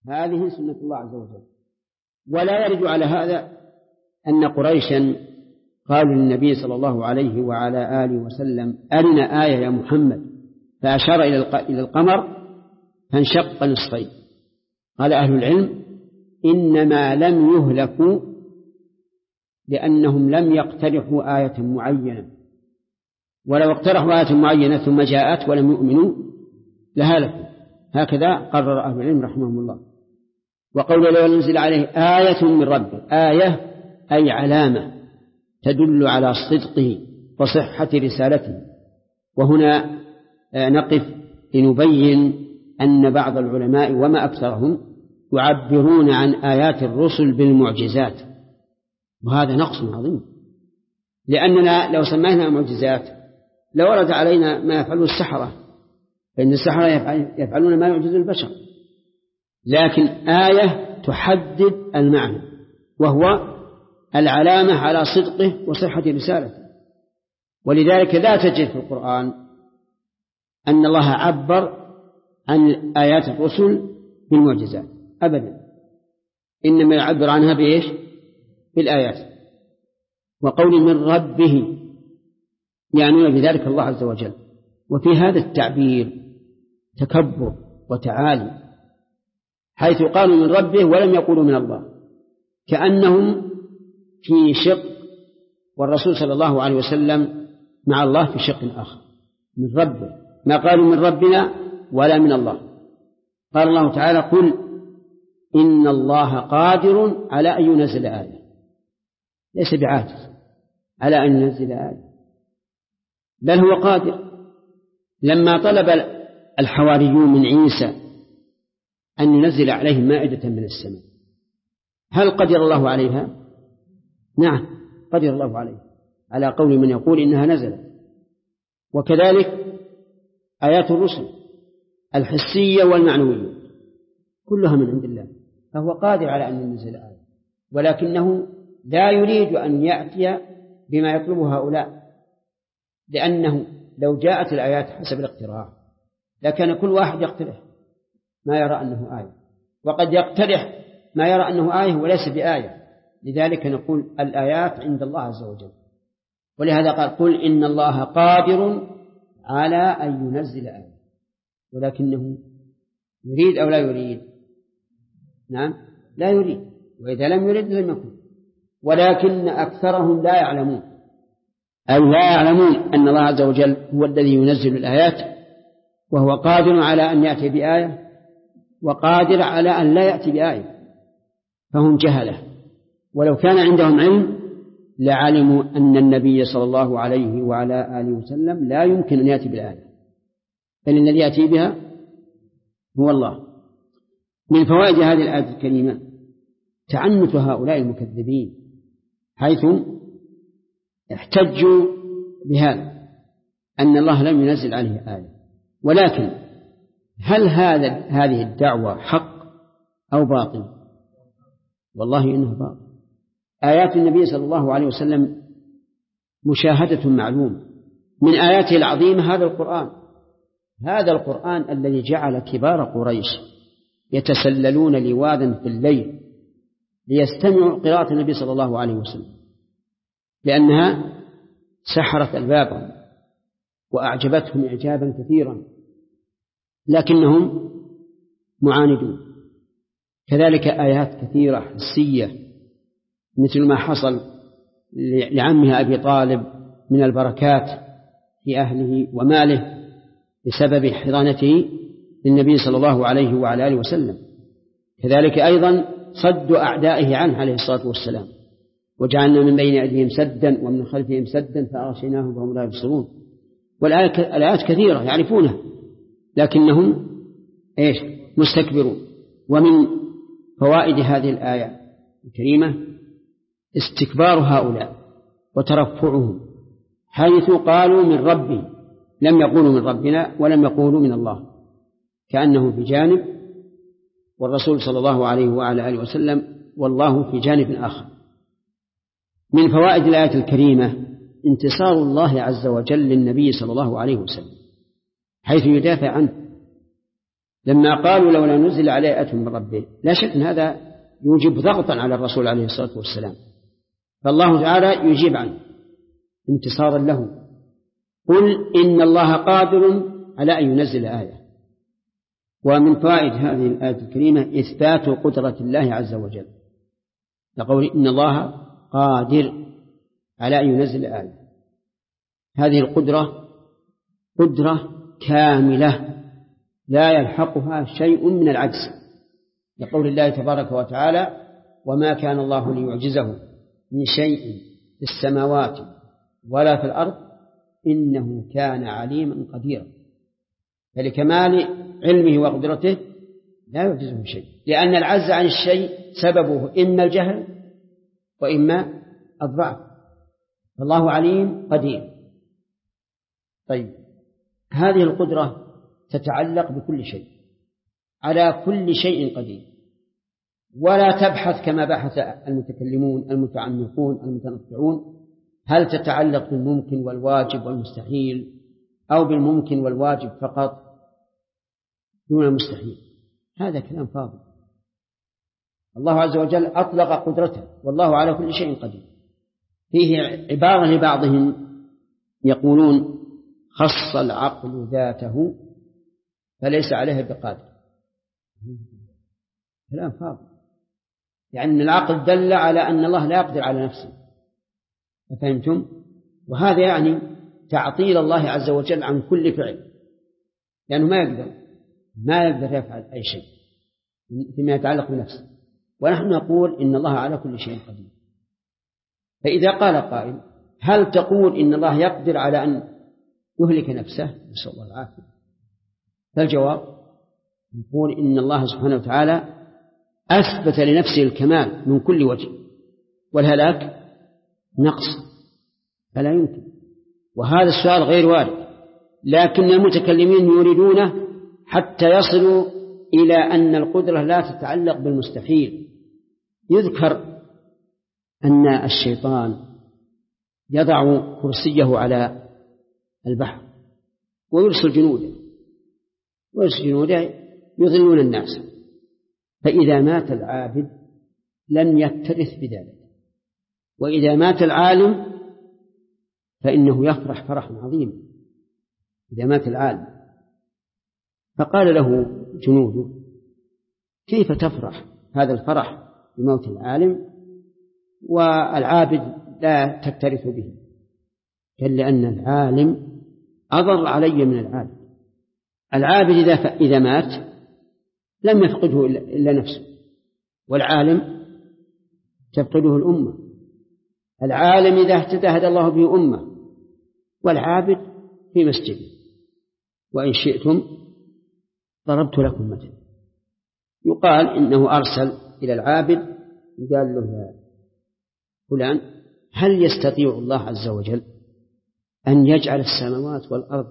هذه سنة الله عز وجل. ولا يرد على هذا أن قريشا قالوا للنبي صلى الله عليه وعلى آله وسلم أرنا آية يا محمد، فأشار إلى القمر فانشق نصفين. قال أهل العلم إنما لم يهلكوا لأنهم لم يقترحوا آية معينة، ولو اقترحوا آية معينة ثم جاءت ولم يؤمنوا لهلكوا. هكذا قرر أهل العلم رحمهم الله. وقول لو نزل عليه آية من ربه، آية أي علامة تدل على صدقه وصحة رسالته. وهنا نقف لنبين أن بعض العلماء وما أكثرهم يعبرون عن آيات الرسل بالمعجزات، وهذا نقص عظيم، لأننا لو سميناها معجزات لورد علينا ما يفعله السحرة، فإن السحرة يفعلون ما يعجز البشر، لكن آية تحدد المعنى وهو العلامة على صدقه وصحة رسالته. ولذلك لا تجد في القرآن أن الله عبر عن آيات الرسل بالمعجزات أبدا، إنما يعبر عنها بإيش؟ بالآيات. وقول من ربه يعني بذلك الله عز وجل. وفي هذا التعبير تكبر وتعالي، حيث قالوا من ربه ولم يقولوا من الله، كأنهم في شق والرسول صلى الله عليه وسلم مع الله في شق آخر. من ربه، ما قالوا من ربنا ولا من الله. قال الله تعالى قل إن الله قادر على أن ينزل آية، ليس بعاجز على أن ينزل آية، بل هو قادر. لما طلب الحواريون من عيسى أن ينزل عليهم مائدة من السماء، هل قدر الله عليها؟ نعم قدر الله عليها، على قول من يقول إنها نزلت. وكذلك آيات الرسل الحسية والمعنوية كلها من عند الله، فهو قادر على أن ينزل آية، ولكنه لا يريد أن يأتي بما يطلبه هؤلاء، لأنه لو جاءت الآيات حسب الاقتراح لكان كل واحد يقترح ما يرى أنه آية، وقد يقترح ما يرى أنه آية وليس بآية. لذلك نقول الآيات عند الله عز وجل. ولهذا قال قل إن الله قادر على أن ينزل آية، ولكنه يريد أو لا يريد؟ نعم لا يريد، وإذا لم يريد لم يكن. ولكن أكثرهم لا يعلمون، أي لا يعلمون أن الله عز وجل هو الذي ينزل الآيات، وهو قادر على أن يأتي بآية وقادر على أن لا يأتي بآية، فهم جهلة. ولو كان عندهم علم لعلموا أن النبي صلى الله عليه وعلى آله وسلم لا يمكن أن يأتي بالآية، بل الذي يأتي بها هو الله. من فوائد هذه الآية الكريمة تعنت هؤلاء المكذبين، حيث احتجوا بهذا أن الله لم ينزل عليه آية. ولكن هل هذه الدعوة حق أو باطل؟ والله إنه باطل. آيات النبي صلى الله عليه وسلم مشاهدة معلومة، من آياته العظيمة هذا القرآن الذي جعل كبار قريش يتسللون لواذا في الليل ليستمعوا قراءة النبي صلى الله عليه وسلم، لأنها سحرت ألبابهم وأعجبتهم إعجابا كثيرا، لكنهم معاندون. كذلك آيات كثيرة حسية مثل ما حصل لعمها أبي طالب من البركات في أهله وماله بسبب حضانته للنبي صلى الله عليه وعلى آله وسلم. كذلك أيضا صد أعدائه عنه عليه الصلاة والسلام، وجعلنا من بين أيديهم سدا ومن خلفهم سدا فأغشيناهم فهم لا يبصرون. والآيات كثيرة يعرفونها لكنهم مستكبرون. ومن فوائد هذه الآية الكريمة استكبار هؤلاء وترفعهم، حيث قالوا من ربي، لم يقولوا من ربنا ولم يقولوا من الله، كأنه في جانب والرسول صلى الله عليه وعلى آله وسلم والله في جانب آخر. من فوائد الآية الكريمة انتصار الله عز وجل للنبي صلى الله عليه وسلم، حيث يدافع عنه لما قالوا لولا نزل عليه آية من ربه، لا شك أن هذا يوجب ضغطا على الرسول عليه الصلاة والسلام، فالله تعالى يجيب عنه انتصارا له. قل إن الله قادر على أن ينزل آية. ومن فوائد هذه الآية الكريمة إثبات قدرة الله عز وجل، يقول إن الله قادر على أن ينزل آية. هذه القدرة قدرة كاملة لا يلحقها شيء من العجز، لقول الله تبارك وتعالى وما كان الله ليعجزه من شيء في السماوات ولا في الأرض إنه كان عليما قديرا. فلكمال علمه وقدرته لا يعجزه شيء، لأن العجز عن الشيء سببه إما الجهل وإما الضعف، فالله عليم قدير. طيب، هذه القدرة تتعلق بكل شيء، على كل شيء قدير، ولا تبحث كما بحث المتكلمون المتعمقون المتنطعون هل تتعلق بالممكن والواجب والمستحيل أو بالممكن والواجب فقط دون المستحيل. هذا كلام فاضي. الله عز وجل أطلق قدرته والله على كل شيء قدير. فيه عبارة لبعضهم يقولون خص العقل ذاته فليس عليها بقادر. كلام فاضي، يعني العقل دل على أن الله لا يقدر على نفسه، فهمتم؟ وهذا يعني تعطيل الله عز وجل عن كل فعل، لأنه ما يقدر يفعل أي شيء فيما يتعلق بنفسه، ونحن نقول إن الله على كل شيء قدير. فإذا قال قائل هل تقول إن الله يقدر على أن يهلك نفسه؟ نسأل الله العافية. فالجواب نقول إن الله سبحانه وتعالى أثبت لنفسه الكمال من كل وجه، والهلاك نقص فلا يمكن، وهذا السؤال غير وارد، لكن المتكلمين يريدونه حتى يصلوا إلى أن القدرة لا تتعلق بالمستحيل. يذكر أن الشيطان يضع كرسيه على البحر ويرسل جنوده يضلون الناس، فإذا مات العابد لم يكترث بذلك، وإذا مات العالم فإنه يفرح فرحا عظيما إذا مات العالم. فقال له جنوده كيف تفرح هذا الفرح بموت العالم والعابد لا تكترث به؟ قال لأن العالم أضر علي من العابد. العابد إذا مات لم يفقده إلا نفسه، والعالم تفقده الأمة. العالم إذا اهتدى هدى الله به أمة، والعابد في مسجده. وإن شئتم ضربت لكم مثلا، يقال إنه أرسل إلى العابد قال له يا فلان هل يستطيع الله عز وجل أن يجعل السماوات والأرض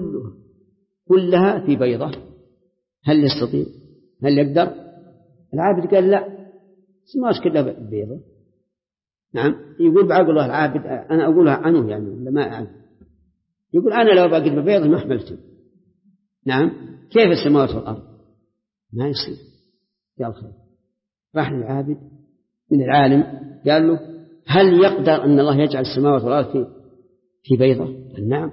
كلها في بيضة؟ هل يستطيع؟ هل يقدر؟ العابد قال لا، السماوات كلها بيضة. نعم، يقول بعقله العابد أنا أقولها عنه يعني لما أعلم، يقول أنا لو بقيت ببيضة ما حملته. نعم، كيف السماوات والأرض؟ ما يصير. قال خير، راح للعابد من العالم قال له هل يقدر أن الله يجعل السماوات والأرض في بيضة؟ قال نعم،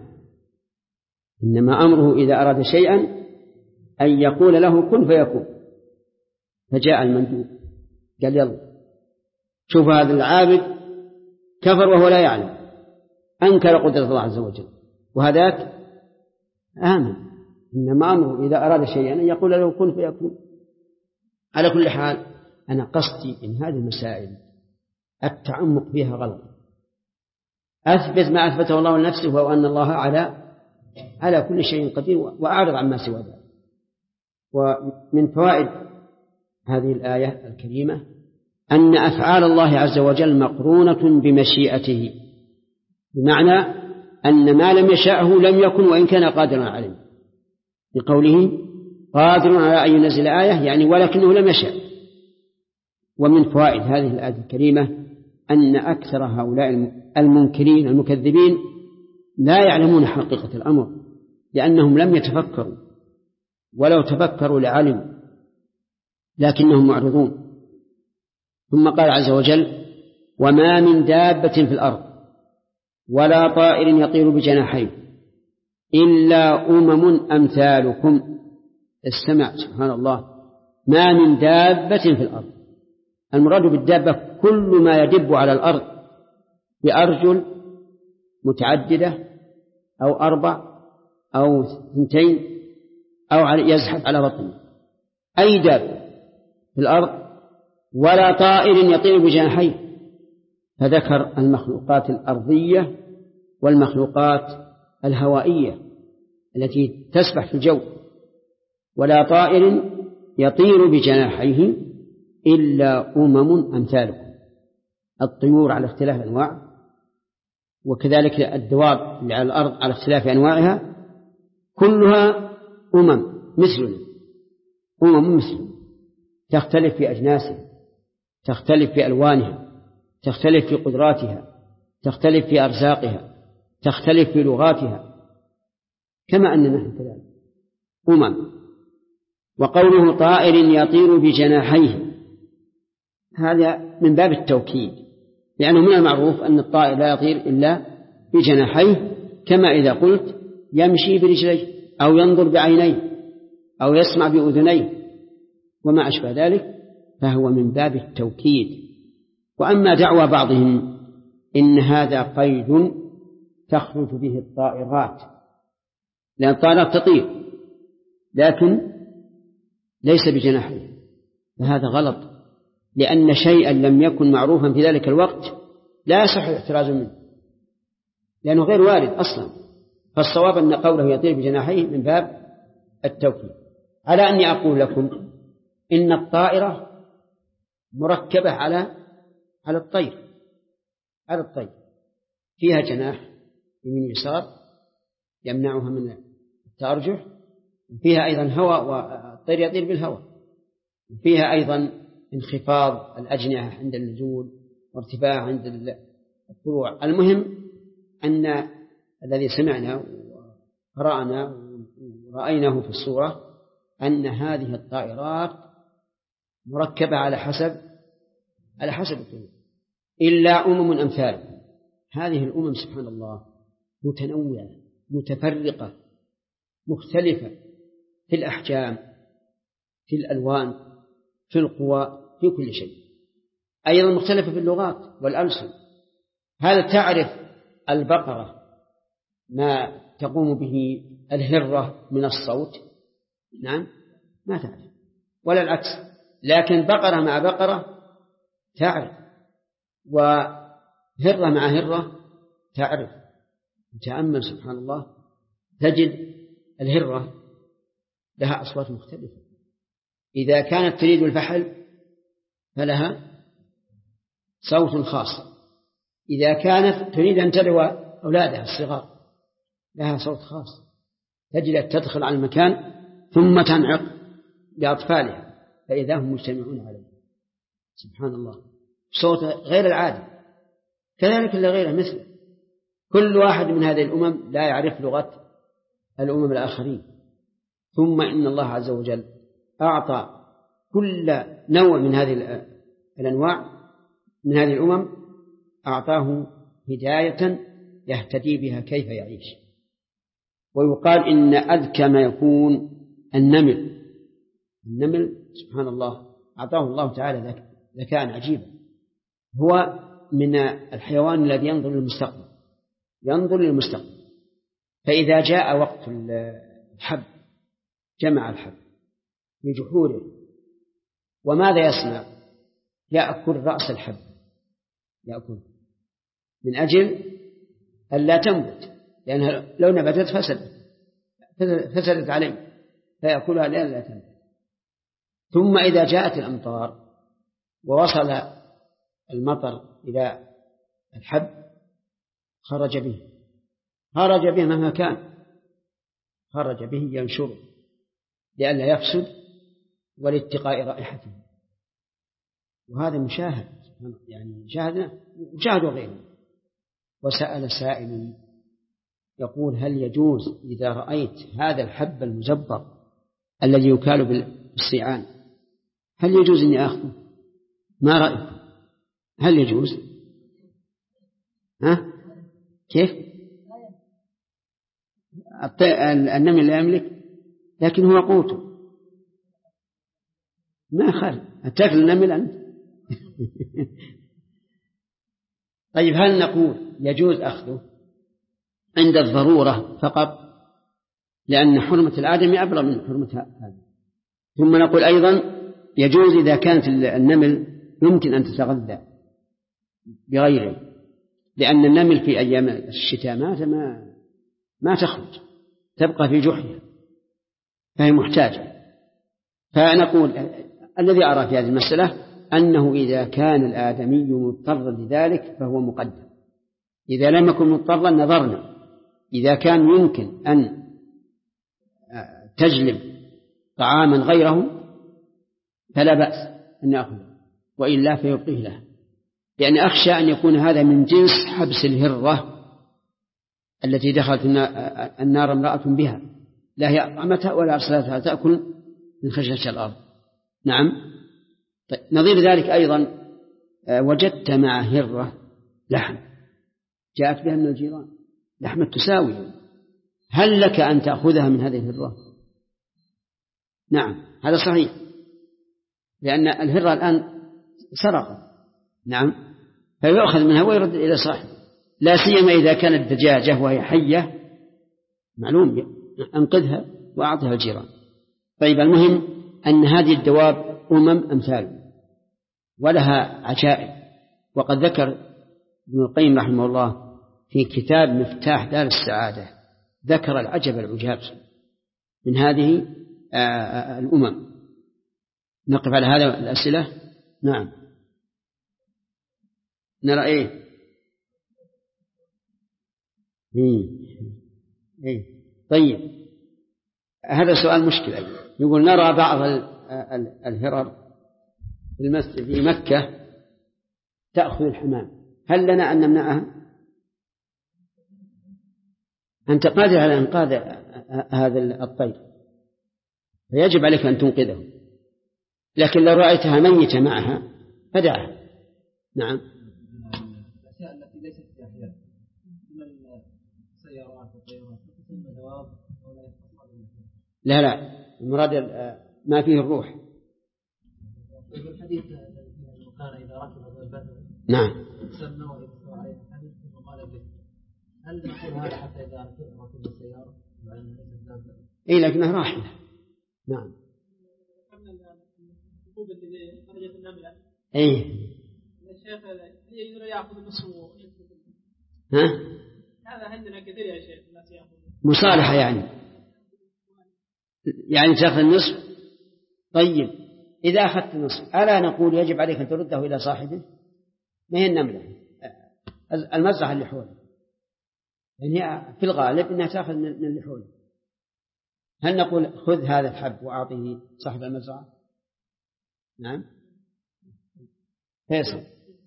إنما أمره إذا أراد شيئا أن يقول له كن فيكون. فجاء المندوب قال يلا شوف هذا العابد كفر وهو لا يعلم، أنكر قدرة الله عز وجل، وهذاك آمن. إنما أمره إذا أراد شيئا أن يقول له كن فيكون. على كل حال أنا قصدي إن هذه المسائل التعمق فيها غلط. أثبت ما أثبته الله لنفسه، وهو أن الله على كل شيء قدير، وأعرض عما سوى ذلك. ومن فوائد هذه الآية الكريمة أن أفعال الله عز وجل مقرونة بمشيئته، بمعنى أن ما لم يشاءه لم يكن وإن كان قادرا عليه، بقوله قادر على أن ينزل آية يعني ولكنه لم يشاء. ومن فوائد هذه الآية الكريمة أن أكثر هؤلاء المنكرين المكذبين لا يعلمون حقيقة الأمر، لأنهم لم يتفكروا ولو تفكروا لعلموا لكنهم معرضون. ثم قال عز وجل: وما من دابة في الأرض ولا طائر يطير بجناحيه إلا أمم أمثالكم. استمع، سبحان الله، ما من دابة في الأرض. المراد بالدابة كل ما يدب على الأرض بأرجل متعددة أو 4 أو 2 أو يزحف على بطنه، أي دابة في الأرض، ولا طائر يطير بجناحيه. فذكر المخلوقات الأرضية والمخلوقات الهوائية التي تسبح في الجو. ولا طائر يطير بجناحيه إلا أمم أمثالكم. الطيور على اختلاف أنواع، وكذلك الدواب اللي على الأرض على اختلاف أنواعها، كلها مثلنا، مثلنا، تختلف في أجناسها، تختلف في ألوانها، تختلف في قدراتها، تختلف في أرزاقها، تختلف في لغاتها، كما أننا نحن كذلك وقوله طائر يطير بجناحيه هذا من باب التوكيد، لأنه من المعروف أن الطائر لا يطير إلا بجناحيه، كما إذا قلت يمشي برجليه أو ينظر بعينيه أو يسمع بأذنيه وما أشبه ذلك، فهو من باب التوكيد. وأما دعوى بعضهم إن هذا قيد تخرج به الطائرات، لأن الطائرات تطير لكن ليس بجناحيه، فهذا غلط، لأن شيئا لم يكن معروفا في ذلك الوقت لا يصح الاحتراز منه، لأنه غير وارد أصلا. فالصواب أن قوله يطير بجناحيه من باب التوكيد. على أني أقول لكم إن الطائرة مركبة على الطير، فيها جناح يمين يسار يمنعها من التأرجح، فيها أيضا هواء والطير يطير بالهواء، فيها أيضا انخفاض الأجنحة عند النزول وارتفاع عند الطلوع. المهم أن الذي سمعنا وقرأنا ورأيناه في الصورة أن هذه الطائرات مركبة على حسب الطيور، إلا أمم أمثالكم. هذه الأمم سبحان الله متنوعة متفرقة مختلفة في الأحجام، في الألوان، في القوى، في كل شيء، أيضا مختلفة في اللغات والألسن. هذا تعرف البقرة ما تقوم به الهرة من الصوت؟ نعم، ما تعرف، ولا العكس، لكن بقرة مع بقرة تعرف، وهرة مع هرة تعرف. تأمل سبحان الله، تجد الهرة لها أصوات مختلفة، إذا كانت تريد الفحل فلها صوت خاص، إذا كانت تريد أن تدعو أولادها الصغار لها صوت خاص، تجد تدخل على المكان ثم تنعق بأطفالها فإذا هم مجتمعون عليه. سبحان الله، صوت غير العادي. كذلك اللي غيره مثله، كل واحد من هذه الأمم لا يعرف لغة الأمم الآخرين. ثم إن الله عز وجل أعطى كل نوع من هذه الأنواع من هذه الأمم أعطاه هداية يهتدي بها كيف يعيش. ويقال إن أذكى ما يكون النمل سبحان الله أعطاه الله تعالى ذكاء عجيبا، هو من الحيوان الذي ينظر للمستقبل، فإذا جاء وقت الحب جمع الحب بجحوره، وماذا يصنع؟ يأكل رأس الحب، يأكل من أجل أن لا تنبت، لأنها لو نبتت فسدت عليه، فيأكلها لأن لا تنبت. ثم إذا جاءت الأمطار ووصل المطر إلى الحب خرج به مهما كان، خرج به ينشره لئلا يفسد ولاتقاء رائحته. وهذا مشاهد، يعني مشاهد غيره. وسأل سائل يقول: هل يجوز إذا رأيت هذا الحب المزبر الذي يكال بالصيعان، هل يجوز أن أخذه؟ ما رأيكم؟ هل يجوز؟ ها؟ كيف؟ النمل لا يملك، لكن هو قوته، ما خل أتاكل النمل أنت. طيب هل نقول يجوز أخذه عند الضرورة فقط لأن حرمة الآدمي أبلغ من حرمة هذا، ثم نقول أيضا يجوز إذا كانت النمل يمكن أن تتغذى بغيره، لأن النمل في أيام الشتاء ما تخرج، تبقى في جحرها فهي محتاجة. فنقول الذي أرى في هذه المسألة أنه إذا كان الآدمي مضطرا لذلك فهو مقدم، إذا لم يكن مضطرا نظرنا، إذا كان يمكن أن تجلب طعاما غيره فلا بأس أن يأخذه، وإلا فيبقيه له، لأن أخشى أن يكون هذا من جنس حبس الهرة التي دخلت النار امرأة بها لا هي أطعمتها ولا أرسلتها تأكل من خشية الأرض. نعم. طيب نظير ذلك أيضا وجدت مع هرة لحم جاءت بها من الجيران، لحم تساوي، هل لك أن تأخذها من هذه الهرة؟ نعم هذا صحيح، لأن الهرة الآن سرقت. نعم فيؤخذ منها ويرد إلى صاحبه، لا سيما إذا كانت دجاجة وهي حية معلوم أنقذها وأعطها الجيران. طيب المهم أن هذه الدواب أمثال ولها عجائب، وقد ذكر ابن القيم رحمه الله في كتاب مفتاح دار السعادة ذكر العجب العجاب من هذه الأمم. نقف على هذا الأسئلة. نعم نرى إيه طيب هذا سؤال مشكلة. يقول نرى بعض الهرر في المسجد في مكة تأخذ الحمام، هل لنا أن نمنعها؟ أنت قادر على إنقاذ هذا الطير فيجب عليك أن تنقذه، لكن لو رأيتها ميتة معها فدعها. نعم. الأشياء التي ليست جاهزة من السيارات والطيارات تسمى دواب ولا يختص؟ لا المراد ما فيه الروح. الحديث الذي كان إذا ركب هذا البدر نعم سمى ويقصر عليه الحديث ثم قال به، هل نقول هذا حتى إذا ركب السيارة وأن ليست دابة؟ إيه لكنها راحلة. نعم. اللي خرجت النملة. إيه. الشيخ يقدر يأخذ نصف. ها؟ هذا عندنا كثير يا شيخ الناس يأخذ. مصالحة يعني تأخذ النصف. طيب إذا أخذت النصف ألا نقول يجب عليك أن ترده إلى صاحبه؟ ما هي النملة المزرعة اللي حوله، يعني هي في الغالب أنها تأخذ من اللي حوله. هل نقول خذ هذا الحب وأعطيه صاحب المزرعة؟ نعم. فيصل.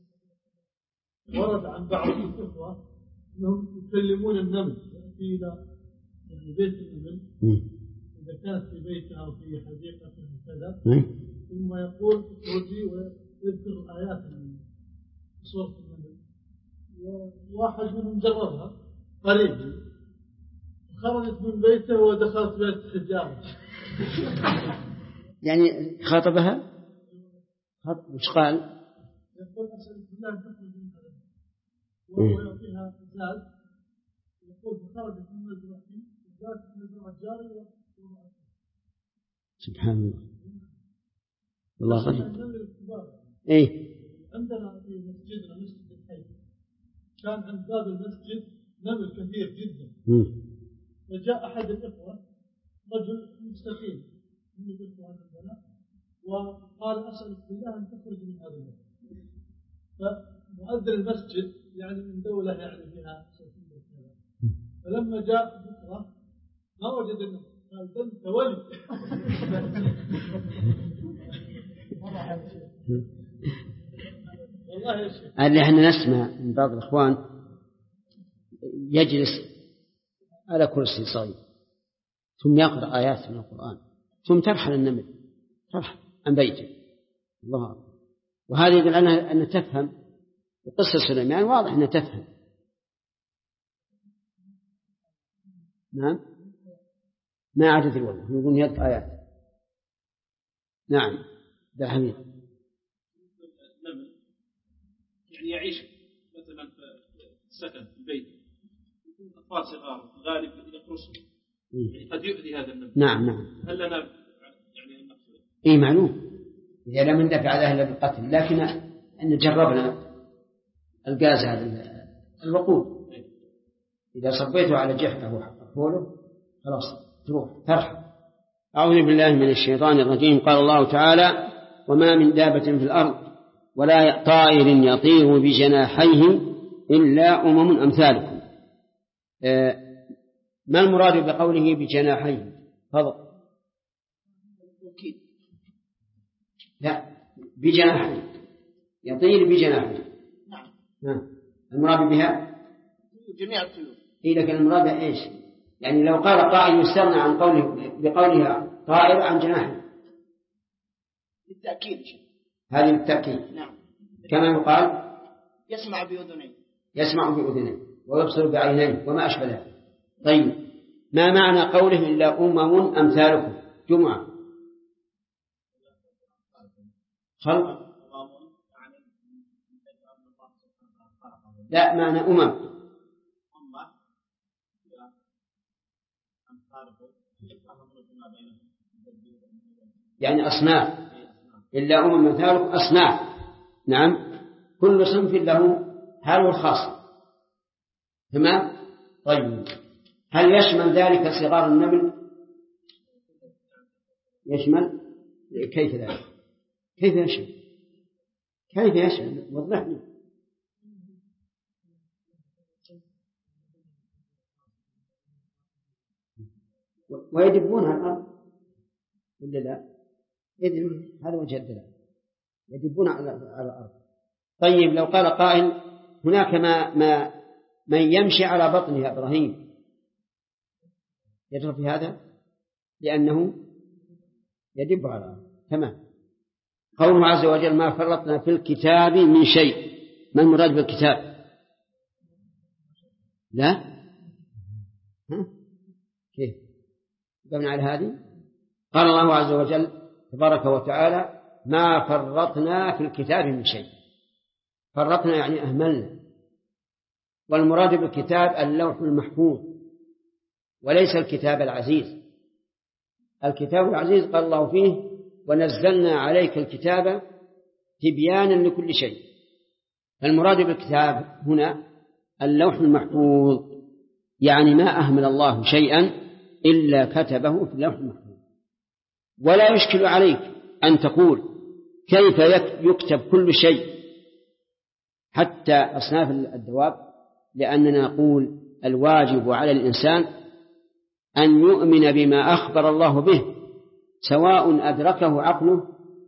ورد عن بعض الإخوة أنهم يكلمون النمل إلى بيت النمل إذا كانت في بيتها أو في حديقة كذا، ثم يقول اخرجي ويذكر آيات من سورة النمل، وواحد منهم جربها قريب خرجت من بيته ودخلت بيت حجاب. يعني خاطبها وش قال؟ يقول أسأل الله أن تخرج من هذا وهو يعطيها زاد، يقول خرجت من مزرعتي وجاءت من مزرعة جاري. سبحان الله. الله غني. إيه. عندنا في مسجدنا مسجد الحي كان عند باب المسجد نمل كثير جدا. فجاء أحد الإخوة رجل مستقيم من الإخوة عندنا وقال أسألك بالله أن تخرج من هذا المسجد. فمؤذن المسجد يعني من دولة يعني فيها سوسية كذا، فلما جاء بكرة ما وجد النمل، قال أنت ولي. والله يا شيخ. اللي احنا نسمع من بعض الإخوان يجلس على كرسي صغير ثم يقرأ آيات من القرآن ثم ترحل النمل، ترحل عن بيته. الله أكبر. وهذا يدل على أن تفهم، وقصة سليمان واضح أن تفهم. نعم، ما عادت الولد يقول يد آيات. نعم ده حميد. النمل يعني يعيش مثلا في السكن في البيت، يكون أطفال صغار غالب يقرصون، يعني قد يؤذي هذا النمل. نعم. هل لنا يعني إيه معلوم إذا لم ندفع له إلا بالقتل، لكن أن جربنا الغاز هذا الوقود، إذا صبيته على جحفه وحوله خلاص ترحل. أعوذ بالله من الشيطان الرجيم. قال الله تعالى: وما من دابة في الأرض ولا طائر يطير بجناحيه إلا أمم أمثالكم. ما المراد بقوله بجناحيه؟ فضل. لا، بجناحيه، يطير بجناحيه. نعم. المراد بها جميع الطيور. إيه، لكن المراد إيش؟ يعني لو قال قائل يستغنى عن قوله بقولها طائر عن جناحه بالتأكيد. هذه بالتأكيد. نعم. كما يقال يسمع بأذنيه ويبصر بعينيه وما أشبه ذلك. طيب، ما معنى قوله إلا أمم أمثالكم؟ جمعة خلق. لا، معنى أمم يعني أصناف. إلا أمم أمثالكم أصناف. نعم، كل صنف له حاله الخاص. تمام. طيب، هل يشمل ذلك صغار النمل؟ يشمل. كيف ذلك؟ كيف يشمل؟ وضح لي. ويدبونها الأرض ولا لا؟ إذن هذا وجه الدلالة، يدبون على الأرض. طيب، لو قال قائل هناك من يمشي على بطنه إبراهيم، يدخل في هذا لأنه يدب على الأرض. تمام. قوله عز وجل: ما فرطنا في الكتاب من شيء. ما المراد بالكتاب؟ لا، كيف قلنا على هذه؟ قال الله عز وجل تبارك وتعالى: ما فرطنا في الكتاب من شيء. فرطنا يعني أهملنا، والمراد بالكتاب اللوح المحفوظ وليس الكتاب العزيز. الكتاب العزيز قال الله فيه: ونزلنا عليك الكتاب تبيانا لكل شيء. فالمراد بالكتاب هنا اللوح المحفوظ، يعني ما أهمل الله شيئا إلا كتبه في اللوح المحفوظ. ولا يشكل عليك أن تقول كيف يكتب كل شيء حتى أصناف الدواب، لأننا نقول الواجب على الإنسان أن يؤمن بما أخبر الله به، سواء أدركه عقله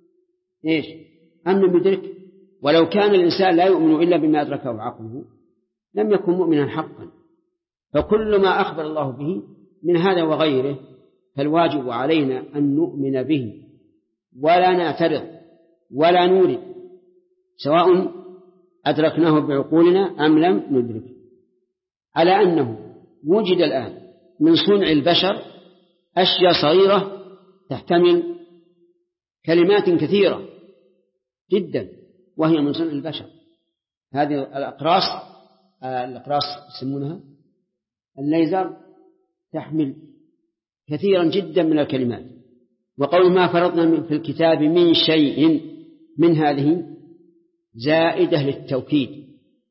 أم لم يدركه. ولو كان الإنسان لا يؤمن إلا بما أدركه عقله لم يكن مؤمنا حقا. فكل ما أخبر الله به من هذا وغيره فالواجب علينا أن نؤمن به ولا نعترض ولا نورد، سواء أدركناه بعقولنا أم لم ندركه. على أنه وجد الآن من صنع البشر أشياء صغيرة تحتمل كلمات كثيرة جدا وهي من صنع البشر. هذه الأقراص يسمونها الليزر، تحمل كثيرا جدا من الكلمات. وقول ما فرضنا في الكتاب من شيء، من هذه زائدة للتوكيد.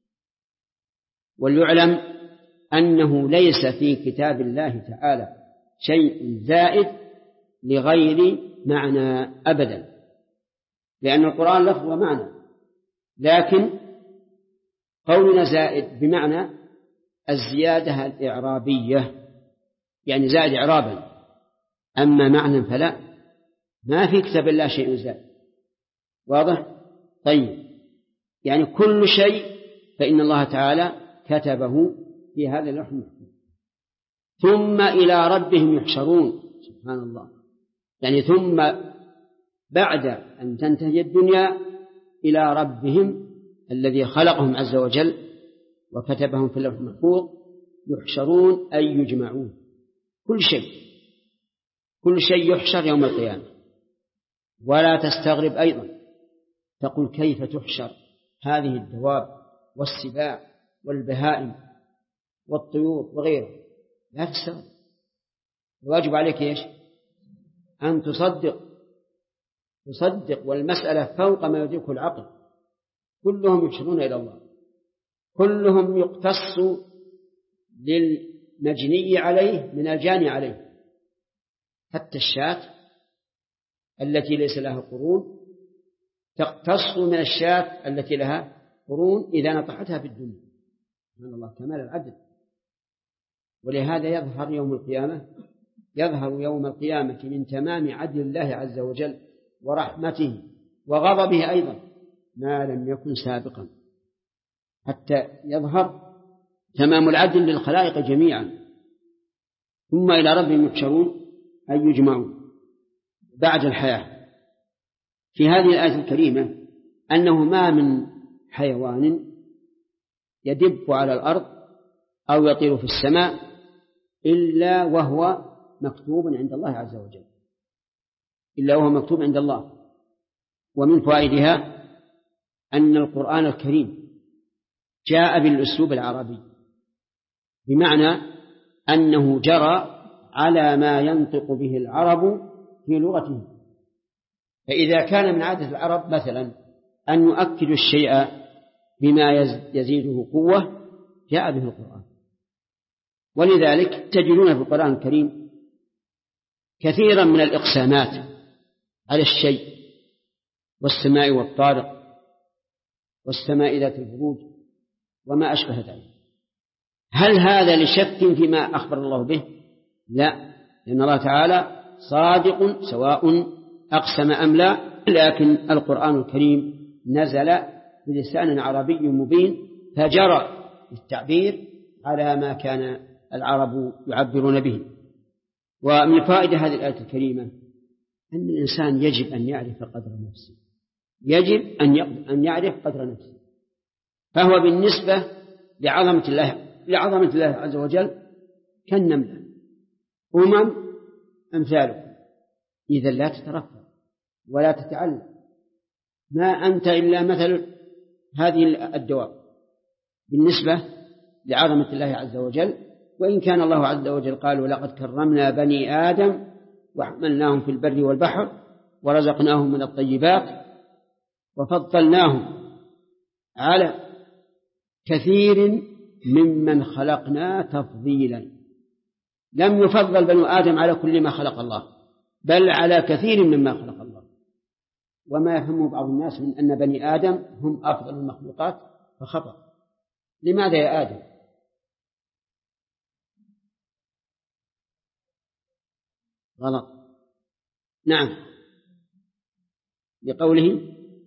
وليعلم أنه ليس في كتاب الله تعالى شيء زائد لغير معنى أبدا، لأن القرآن لفظ ومعنى، لكن قولنا زائد بمعنى الزيادة الإعرابية، يعني زائد إعرابا. أما معنى فلا، ما في كتاب الله شيء زائد. واضح؟ طيب، يعني كل شيء فإن الله تعالى كتبه في هذا اللوح المحفوظ. ثم إلى ربهم يحشرون. سبحان الله، يعني ثم بعد أن تنتهي الدنيا إلى ربهم الذي خلقهم عز وجل وكتبهم في اللوح المحفوظ يحشرون أي يجمعون. كل شيء يحشر يوم القيامة. ولا تستغرب أيضا تقول كيف تحشر هذه الدواب والسباع والبهائم والطيور وغيره. لا تستغرب، الواجب عليك إيش؟ أن تصدق والمسألة فوق ما يدركه العقل. كلهم يحشرون إلى الله، كلهم يقتص للمجني عليه من الجاني عليه. حتى الشاة التي ليس لها قرون تقتص من الشاة التي لها قرون إذا نطحتها في الدنيا. سبحان الله كمال العدل. ولهذا يظهر يوم القيامة من تمام عدل الله عز وجل ورحمته وغضبه أيضا ما لم يكن سابقا، حتى يظهر تمام العدل للخلائق جميعا. ثم إلى ربهم يحشرون أي يجمعون بعد الحياة. في هذه الآية الكريمة أنه ما من حيوان يدب على الأرض أو يطير في السماء إلا وهو مكتوب عند الله عز وجل، إلا وهو مكتوب عند الله. ومن فوائدها أن القرآن الكريم جاء بالأسلوب العربي، بمعنى أنه جرى على ما ينطق به العرب في لغتهم. فإذا كان من عادة العرب مثلا أن يؤكدوا الشيء بما يزيده قوة جاء به القرآن. ولذلك تجدون في القرآن الكريم كثيرا من الإقسامات على الشيء والسماء والطارق والسماء ذات البروج وما أشبه ذلك. هل هذا لشك فيما أخبر الله به؟ لا، لأن الله تعالى صادق سواء أقسم أم لا. لكن القرآن الكريم نزل بلسان عربي مبين فجرى التعبير على ما كان العرب يعبرون به. ومن فائدة هذه الآية الكريمة أن الإنسان يجب أن يعرف قدر نفسه، يجب أن يعرف قدر نفسه. فهو بالنسبة لعظمة الله عز وجل كالنملة، أمثالكم، إذا لا تترفع ولا تتعلم، ما أنت إلا مثل هذه الدواب بالنسبة لعظمة الله عز وجل. وإن كان الله عز وجل قال ولقد كرمنا بني آدم وحملناهم في البر والبحر ورزقناهم من الطيبات وفضلناهم على كثير ممن خلقنا تفضيلا. لم يفضل بنو آدم على كل ما خلق الله، بل على كثير مما خلق الله. وما يفهمه بعض الناس من أن بني آدم هم أفضل المخلوقات فخطأ. لماذا يا آدم؟ غلط. نعم، بقوله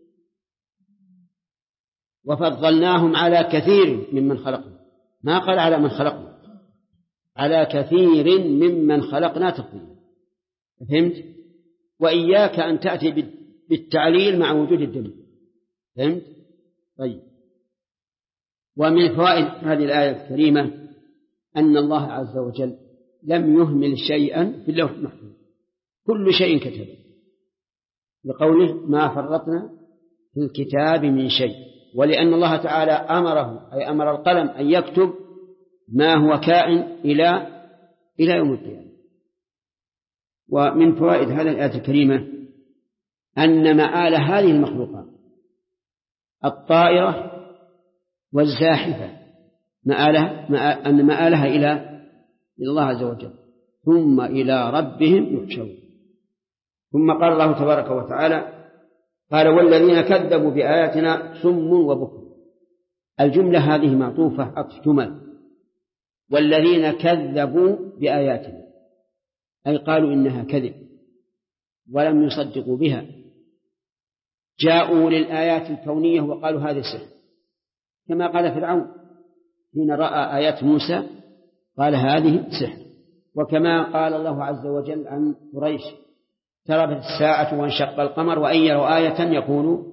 وفضلناهم على كثير ممن خلقنا، ما قال على من خلقنا، على كثير ممن خلقنا تفضيلا. فهمت؟ وإياك أن تأتي بالتعليل مع وجود الدليل. فهمت؟ طيب. ومن فوائد هذه الآية الكريمة أن الله عز وجل لم يهمل شيئا في اللوح المحفوظ، كل شيء كتبه، بقوله ما فرطنا في الكتاب من شيء. ولأن الله تعالى أمره، أي أمر القلم أن يكتب ما هو كائن إلى يوم القيامة. ومن فوائد هذه الآية الكريمة أن مآل هذه المخلوقات الطائرة والزاحفة أن مآلها إلى الله عز وجل، ثم إلى ربهم يحشرون. ثم قال الله تبارك وتعالى قال والذين كذبوا بآياتنا صم وبكم. الجملة هذه معطوفة عطف جمل. والذين كذبوا بآياتنا أي قالوا إنها كذب ولم يصدقوا بها، جاءوا للآيات الكونية وقالوا هذا سحر، كما قال فرعون حين رأى آيات موسى قال هذه سحر. وكما قال الله عز وجل عن قريش اقتربت الساعة وانشق القمر وإن يروا آية يكونوا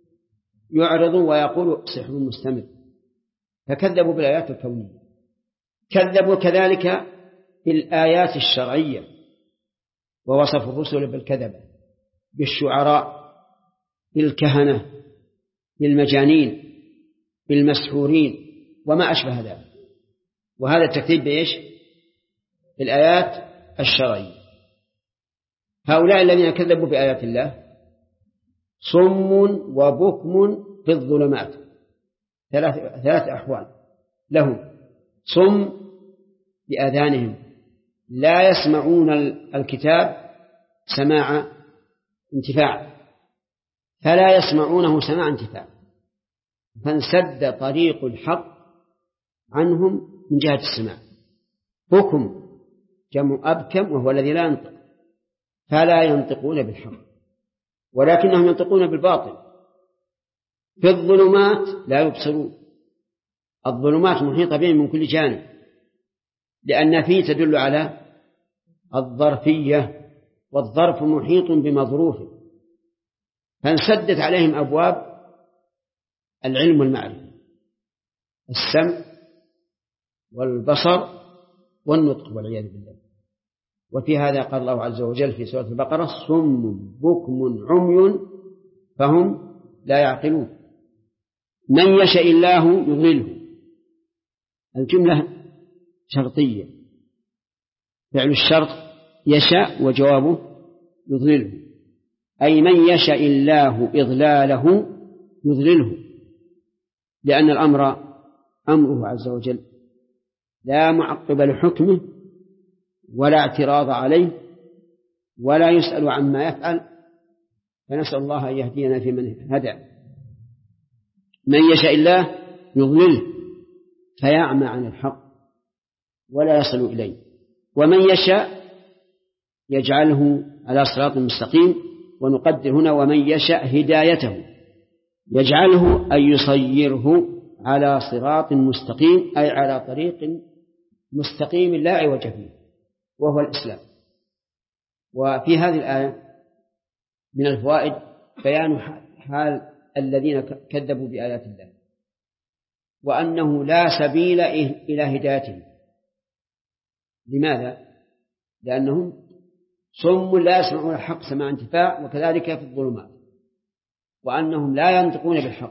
يعرضوا ويقولوا سحر مستمر. فكذبوا بالآيات الكونية. كذبوا كذلك بالآيات الشرعية ووصفوا الرسل بالكذبة، بالشعراء، بالكهنة، بالمجانين، بالمسحورين وما أشبه ذلك. وهذا التكذيب بإيش؟ بالآيات الشرعية. هؤلاء الذين كذبوا بآيات الله صم وبكم في الظلمات. ثلاث أحوال لهم: صم بآذانهم لا يسمعون الكتاب سماع انتفاع، فلا يسمعونه سماع انتفاع، فانسد طريق الحق عنهم من جهة السماع. بكم جمع أبكم وهو الذي لا ينطق، فلا ينطقون بالحق ولكنهم ينطقون بالباطل. في الظلمات لا يبصرون. الظلمات محيطة بهم من كل جانب، لأن فيه تدل على الظرفية، والظرف محيط بمظروفه، فانسدت عليهم أبواب العلم والمعرفة: السمع والبصر والنطق والعياذ بالله. وفي هذا قال الله عز وجل في سورة البقرة: صم بكم عمي فهم لا يعقلون. من يشاء الله يضلله. الجملة شرطية، فعل الشرط يشاء وجوابه يضلله، أي من يشاء الله إضلاله يضلله، لأن الأمر أمره عز وجل لا معقب لحكمه ولا اعتراض عليه ولا يسأل عما يفعل، فنسأل الله أن يهدينا في من هدى. من يشاء الله يضلله فيعمى عن الحق ولا يصل إليه، ومن يشاء يجعله على صراط مستقيم. ونقدر هنا ومن يشاء هدايته يجعله أي يصيره على صراط مستقيم، أي على طريق مستقيم لا عوج فيه وهو الإسلام. وفي هذه الآية من الفوائد بيان حال الذين كذبوا بآيات الله، وأنه لا سبيل إلى هدايتهم. لماذا؟ لأنهم صم لا يسمعون الحق سماع انتفاع، وكذلك في الظلمات، وأنهم لا ينطقون بالحق.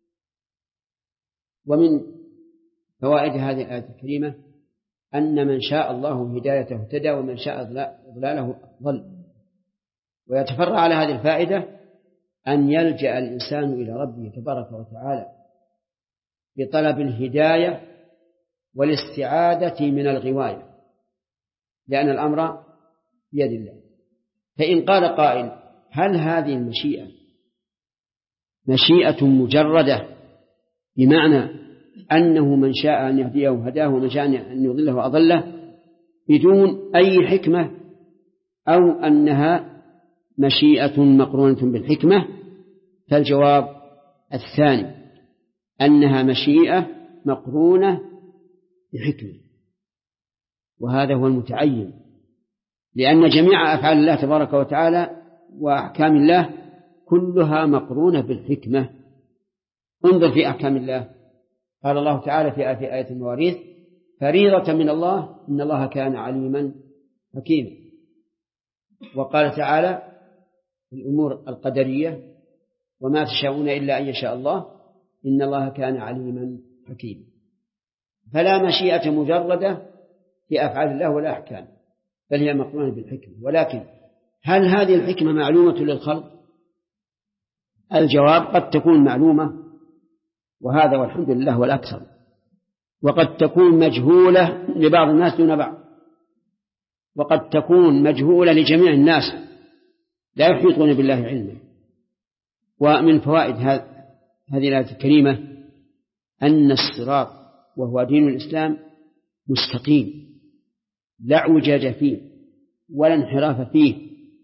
ومن فوائد هذه الآية الكريمة أن من شاء الله هدايته اهتدى ومن شاء إضلاله ضل. ويتفرع على هذه الفائدة أن يلجأ الإنسان إلى ربه تبارك وتعالى بطلب الهداية والاستعادة من الغواية، لأن الأمر بيد الله. فإن قال قائل: هل هذه المشيئة مشيئة مجردة بمعنى أنه من شاء أن يهديه هداه ومن شاء أن يضله أضله بدون أي حكمة، أو أنها مشيئة مقرونة بالحكمة؟ فالجواب الثاني، أنها مشيئة مقرونة بحكمة، وهذا هو المتعين، لأن جميع أفعال الله تبارك وتعالى وأحكام الله كلها مقرونة بالحكمة. انظر في أحكام الله، قال الله تعالى في آية المواريث: فريضة من الله إن الله كان عليما حكيما. وقال تعالى في الأمور القدرية: وما تشاءون إلا أن يشاء الله إن الله كان عليما حكيما. فلا مشيئة مجردة في أفعال الله ولا أحكام، بل هي مقرونة بالحكمة. ولكن هل هذه الحكمة معلومة للخلق؟ الجواب: قد تكون معلومة، وهذا والحمد لله والأكثر، وقد تكون مجهولة لبعض الناس دون بعض، وقد تكون مجهولة لجميع الناس لا يحيطون بالله علما. ومن فوائد هذه الآية الكريمة أن الصراط وهو دين الإسلام مستقيم لا اعوجاج فيه ولا انحراف فيه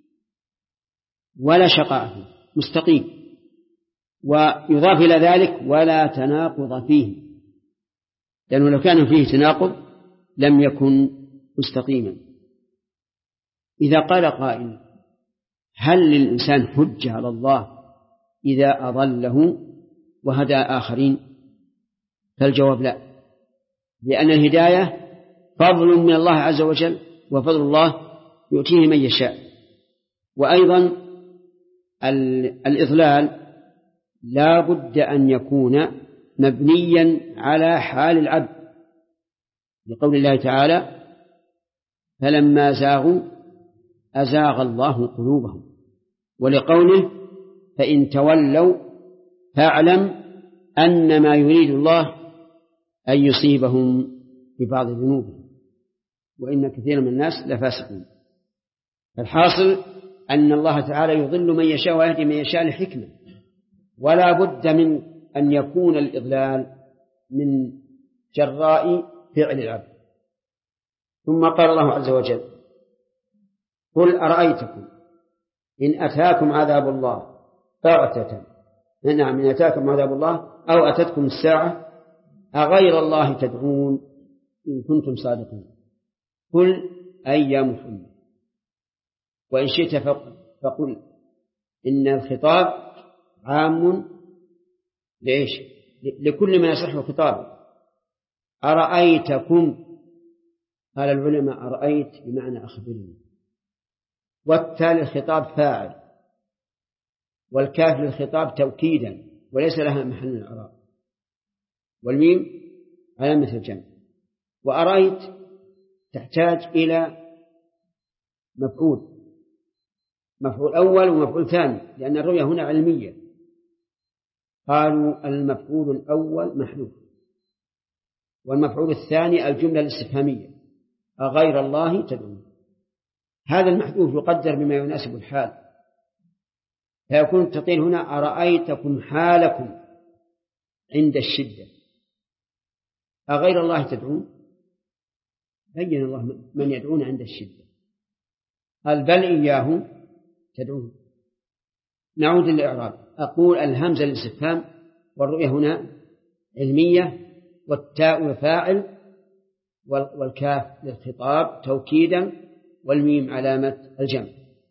ولا شقاء فيه، مستقيم. ويضاف إلى ذلك ولا تناقض فيه، لأنه لو كان فيه تناقض لم يكن مستقيما. إذا قال قائل: هل للإنسان حجة على الله إذا أضله وهدى آخرين؟ فالجواب لا، لأن الهداية فضل من الله عز وجل، وفضل الله يؤتيه من يشاء. وأيضا الإضلال لا بد أن يكون مبنيا على حال العبد، لقول الله تعالى: فلما زاغوا أزاغ الله قلوبهم، ولقوله: فإن تولوا فاعلم أنما يريد الله أن يصيبهم ببعض ذنوبهم وإن كثيرا من الناس لفاسقون. الحاصل أن الله تعالى يضل من يشاء ويهدي من يشاء لحكمة، ولا بد من أن يكون الإضلال من جراء فعل العبد. ثم قال الله عز وجل: قل أرأيتكم إن أتاكم عذاب الله بغتة، نعم، إن أتاكم عذاب الله أو أتتكم الساعة أغير الله تدعون إن كنتم صادقين. قل أي يا محمد، وإن شئت فقل إن الخطاب عام لإيش؟ لكل ما يصح خطابه. أرأيتكم، قال العلماء: أرأيت بمعنى أخبرني، والتالي الخطاب فاعل، والكاف للخطاب توكيدا وليس لها محل من الإعراب، والميم علامة الجمع. وأرأيت تحتاج إلى مفعول أول ومفعول ثاني، لأن الرؤية هنا علمية. قالوا المفعول الأول محذوف، والمفعول الثاني الجملة الاستفهامية: أغير الله تدعون. هذا المحذوف يقدر بما يناسب الحال، فيكون التقدير هنا: أرأيتكم حالكم عند الشدة أغير الله تدعون. بين الله من يدعون عند الشدة، قال: بل إياه تدعون. نعود للإعراب. أقول الهمزة للاستفهام، والرؤية هنا علمية، والتاء فاعل، والكاف للخطاب توكيدا، والميم علامة الجمع.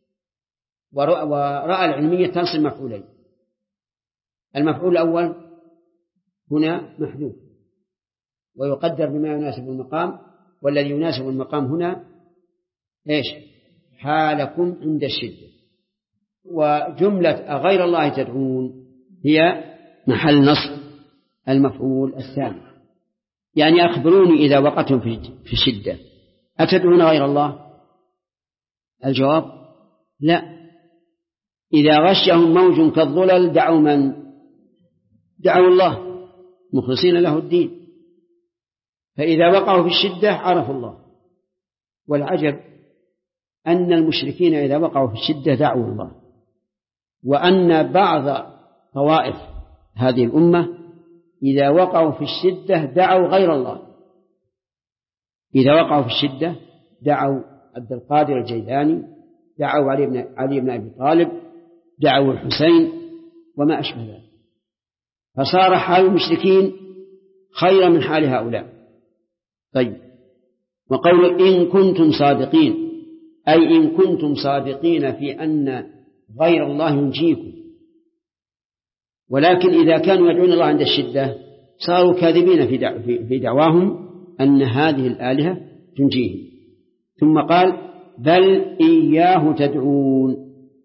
ورأى العلمية تنصب مفعولين: المفعول الأول هنا محذوف ويقدر بما يناسب المقام، والذي يناسب المقام هنا إيش؟ حالكم عند الشدة. وجملة أغير الله تدعون هي محل نصب المفعول الثاني، يعني أخبروني إذا وقعتم في الشدة أتدعون غير الله؟ الجواب لا. إذا غشهم موج كالظلل دعوا من؟ دعوا الله مخلصين له الدين. فإذا وقعوا في الشدة عرفوا الله. والعجب أن المشركين إذا وقعوا في الشدة دعوا الله، وأن بعض طوائف هذه الأمة إذا وقعوا في الشدة دعوا غير الله. إذا وقعوا في الشدة دعوا عبد القادر الجيلاني، دعوا علي بن أبي طالب، دعوا الحسين وما أشبه ذلك. فصار حال المشركين خير من حال هؤلاء. طيب، وقول إن كنتم صادقين، أي إن كنتم صادقين في أن غير الله ينجيكم. ولكن إذا كانوا يدعون الله عند الشدة صاروا كاذبين في دعواهم أن هذه الآلهة تنجيهم. ثم قال: بل إياه تدعون.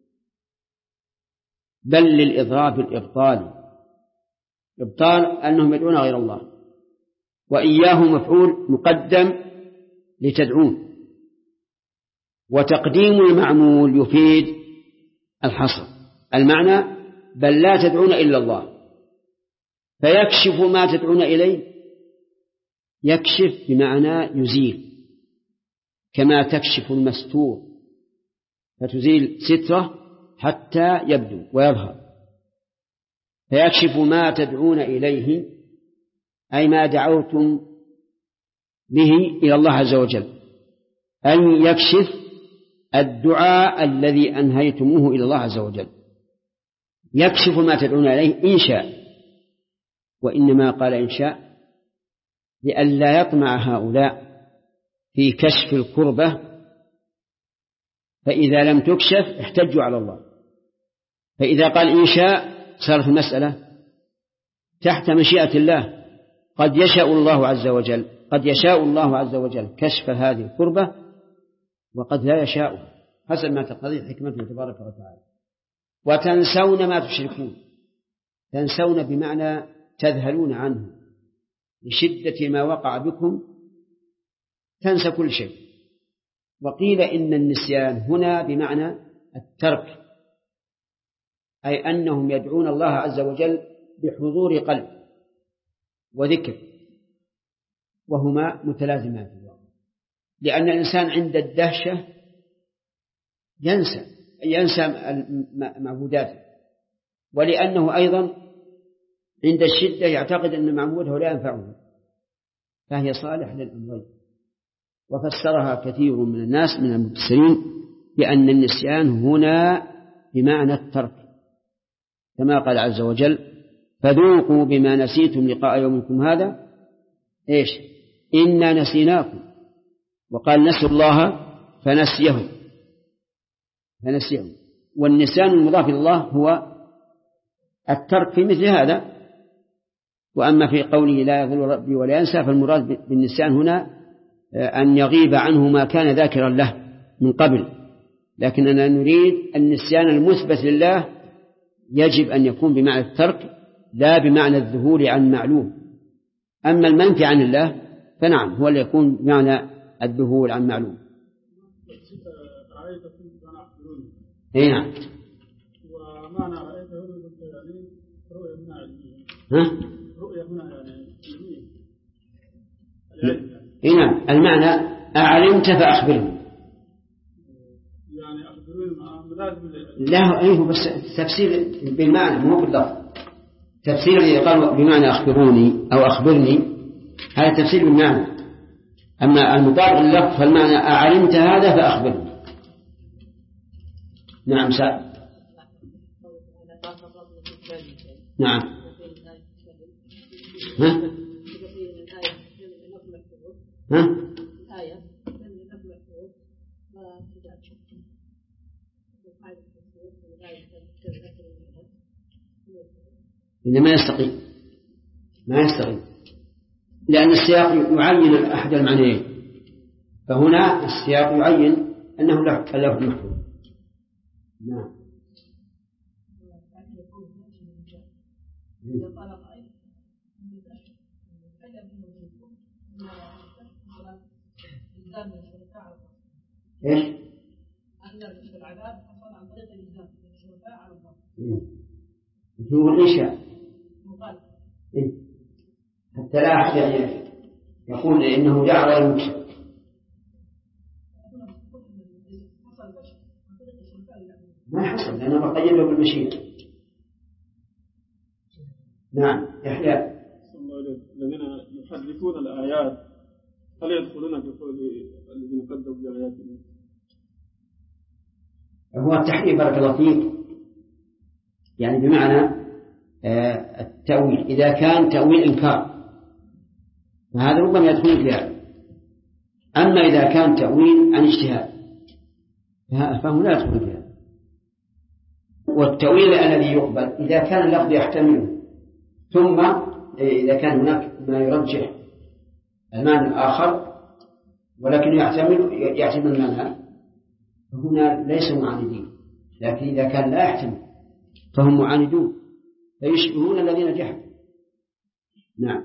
بل للإضراب الإبطال، إبطال أنهم يدعون غير الله، وإياه مفعول مقدم لتدعون، وتقديم المعمول يفيد الحصر. المعنى: بل لا تدعون إلا الله، فيكشف ما تدعون إليه. يكشف بمعنى يزيل، كما تكشف المستور فتزيل سترة حتى يبدو ويظهر. فيكشف ما تدعون إليه، أي ما دعوتم به إلى الله عز وجل، أن يكشف الدعاء الذي أنهيتموه إلى الله عز وجل. يكشف ما تدعون إليه إن شاء، وإنما قال إن شاء لئلا يطمع هؤلاء في كشف الكربة فإذا لم تكشف احتجوا على الله. فإذا قال إن شاء صارت المسألة تحت مشيئة الله، قد يشاء الله عز وجل كشف هذه الكربة، وقد لا يشاء حسب ما تقتضي حكمته تبارك وتعالى. وتنسون ما تشركون، تنسون بمعنى تذهلون عنه لشدة ما وقع بكم، تنسى كل شيء. وقيل إن النسيان هنا بمعنى الترك، أي أنهم يدعون الله عز وجل بحضور قلب وذكر، وهما متلازمان، لأن الإنسان عند الدهشة ينسى معبوداته، ولأنه أيضا عند الشدة يعتقد أن معبوده لا ينفعه، فهي صالح للأمرين. وفسرها كثير من الناس من المفسرين بأن النسيان هنا بمعنى الترك، كما قال عز وجل فذوقوا بما نسيتم لقاء يومكم هذا إيش إنا نسيناكم، وقال نسوا الله فنسيهم. والنسيان المضاف إلى الله هو الترك في مثل هذا. وأما في قوله لا يضل ربي ولا ينسى، فالمراد بالنسيان هنا أن يغيب عنه ما كان ذاكرا له من قبل، لكننا نريد النسيان المثبت لله يجب أن يكون بمعنى الترك لا بمعنى الذهول عن معلوم. أما المنفي عن الله فنعم هو اللي يكون بمعنى الذهول عن معلوم. نعم. ومعنى رأيته يعني رؤية من علمية. رؤية هنا يعني علمية. نعم. المعنى أعلمت فأخبرني. يعني أخبرني ملازم لا أيه بس تفسير بالمعنى مو باللفظ. تفسير اللي قال بمعنى أخبروني أو أخبرني هذا تفسير بالمعنى. أما المطابق لللفظ فالمعنى أعلمت هذا فأخبرني. نعم سأل. نعم. إنما ما يستقيم لأن السياق يعين أحد المعنيين، فهنا السياق يعين أنه له المحفوظ. نعم. إيش؟ العذاب حصل عن طريق الإلزام الشركاء على الله. هو الإنشاء. حتى لا أحد يقول إنه دعا ولا يكشف. ما حصل لأنه قيده بالمشيئة. نعم يحيى. الذين يحرفون الآيات هل يدخلون في قول الذين كذبوا بآيات الله؟ هو التحريف بارك الله فيك يعني بمعنى التأويل. إذا كان تأويل إنكار فهذا ربما يدخل فيها. أما إذا كان تأويل عن اجتهاد فهو لا يدخل فيها. والتأويل الذي يقبل إذا كان اللفظ يحتمله، ثم إذا كان هناك ما يرجح المعنى الآخر ولكن يحتمل المعنى، فهنا ليسوا معاندين. لكن إذا كان لا يحتمل فهم معاندون فيشبهون الذين جحدوا. نعم.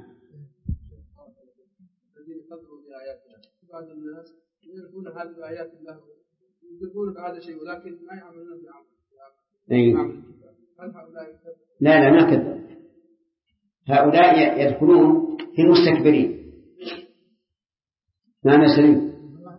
الذين كذبوا بآياتنا بعض الناس يعرفون هذه آيات الله يدركون بهذا الشيء ولكن ما يعملون بعمل. هل هؤلاء لا ما كذب. هؤلاء يدخلون في المستكبرين. نعم سليم.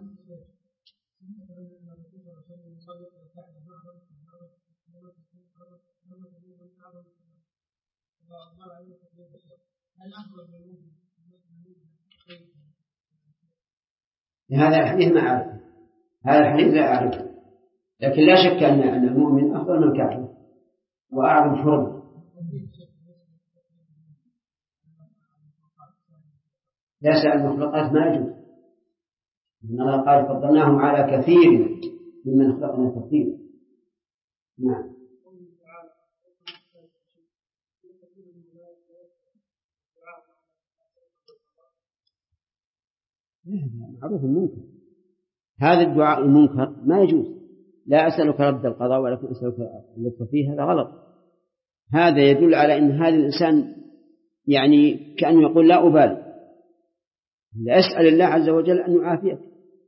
هذا الحديث ما أعرفه، هذا الحديث لا أعرفه، لكن لا شك أن المؤمن أفضل من الكافر وأعظم حرمة. لا سأل المخلوقات ما يجوز. إن الله قال فضلناهم على كثير ممن خلقنا تفضيلا. نعم. معروف المنكر، هذا الدعاء المنكر ما يجوز. لا أسألك رد القضاء ولكن أسألك اللطف فيه، هذا غلط. هذا يدل على أن هذا الإنسان يعني كأنه يقول لا أبالي، لا أسأل الله عز وجل أن يعافيك،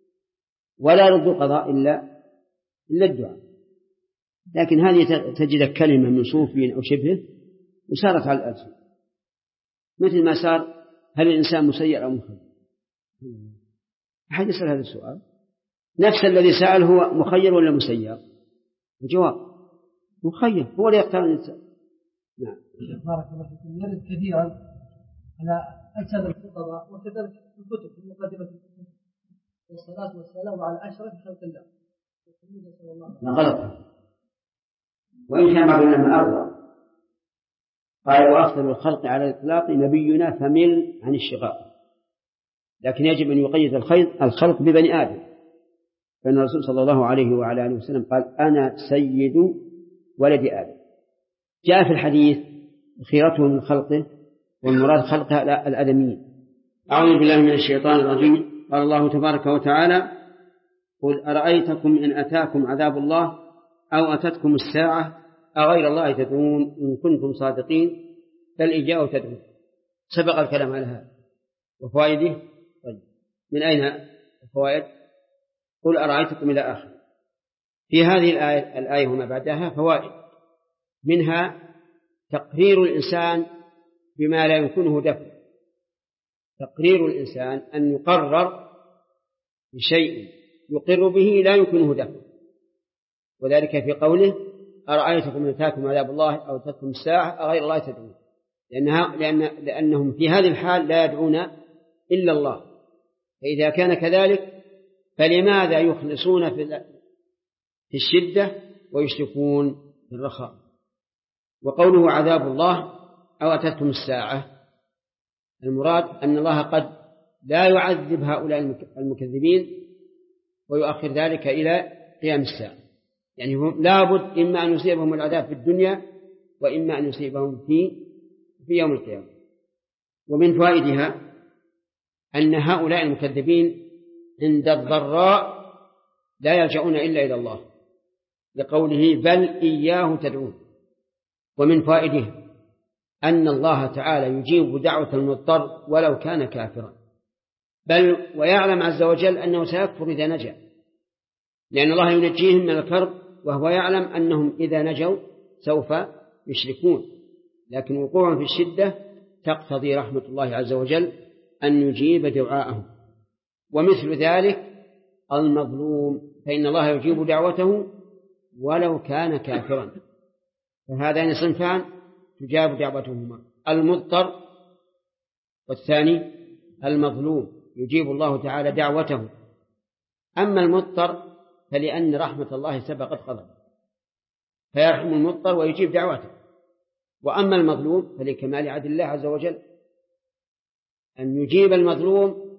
ولا رد القضاء إلا الدعاء. لكن هذه تجد كلمة من صوفي أو شبهه وصارت على الألسن، مثل ما صار هل الإنسان مسير أو مخير؟ أحد يسأل هذا السؤال؟ نفس الذي سأل هو مخير ولا مسير؟ الجواب مخير، هو اللي يختار الإنسان. نعم. بارك الله فيكم. يرد كثيرا على أجساد الخطباء وكذلك في الكتب في مقدمة الكتب والصلاة والسلام على أشرف خلق الله. لا غلط، وإن كان بعض العلماء أرضى قال وأفضل الخلق على الإطلاق نبينا فمل عن الشقاق، لكن يجب أن يقيد الخلق ببني آدم، فإن الرسول صلى الله عليه وعلى آله وسلم قال أنا سيد ولد آدم. جاء في الحديث خيرته من خلقه والمراد خلقها الآدميين. أعوذ بالله من الشيطان الرجيم. قال الله تبارك وتعالى قل أرأيتكم إن أتاكم عذاب الله أو أتتكم الساعة أغير الله تدعون إن كنتم صادقين بل إياه تدعون. سبق الكلام على هذا وفوائده. طيب من أين الفوائد؟ قل أرأيتكم إلى آخر. في هذه الآية وما بعدها فوائد، منها تقرير الإنسان بما لا يمكنه دفع، تقرير الإنسان أن يقرر بشيء يقر به لا يمكنه دفع، وذلك في قوله أرأيتكم إن أتاكم عذاب الله أو أتتكم الساعة أغير الله تدعون، لأنهم في هذه الحال لا يدعون إلا الله. فإذا كان كذلك فلماذا يخلصون في الشدة ويشركون في الرخاء؟ وقوله عذاب الله أو أتتكم الساعة، المراد أن الله قد لا يعذب هؤلاء المكذبين ويؤخر ذلك إلى قيام الساعة، يعني هم لابد إما أن يصيبهم العذاب في الدنيا وإما أن يصيبهم في يوم القيامة. ومن فوائدها أن هؤلاء المكذبين عند الضراء لا يلجؤون إلا إلى الله لقوله بل إياه تدعون. ومن فوائده أن الله تعالى يجيب دعوة المضطر ولو كان كافرا، بل ويعلم عز وجل أنه سيكفر إذا نجا، لأن الله ينجيهم من الكرب وهو يعلم أنهم إذا نجوا سوف يشركون، لكن وقوعهم في الشدة تقتضي رحمة الله عز وجل أن يجيب دعاءهم. ومثل ذلك المظلوم فإن الله يجيب دعوته ولو كان كافرا، فهذان صنفان تجاب دعوتهما، المضطر والثاني المظلوم يجيب الله تعالى دعوته. أما المضطر فلأن رحمة الله سبقت غضبه فيرحم المضطر ويجيب دعوته، وأما المظلوم فلكمال عدل الله عز وجل أن يجيب المظلوم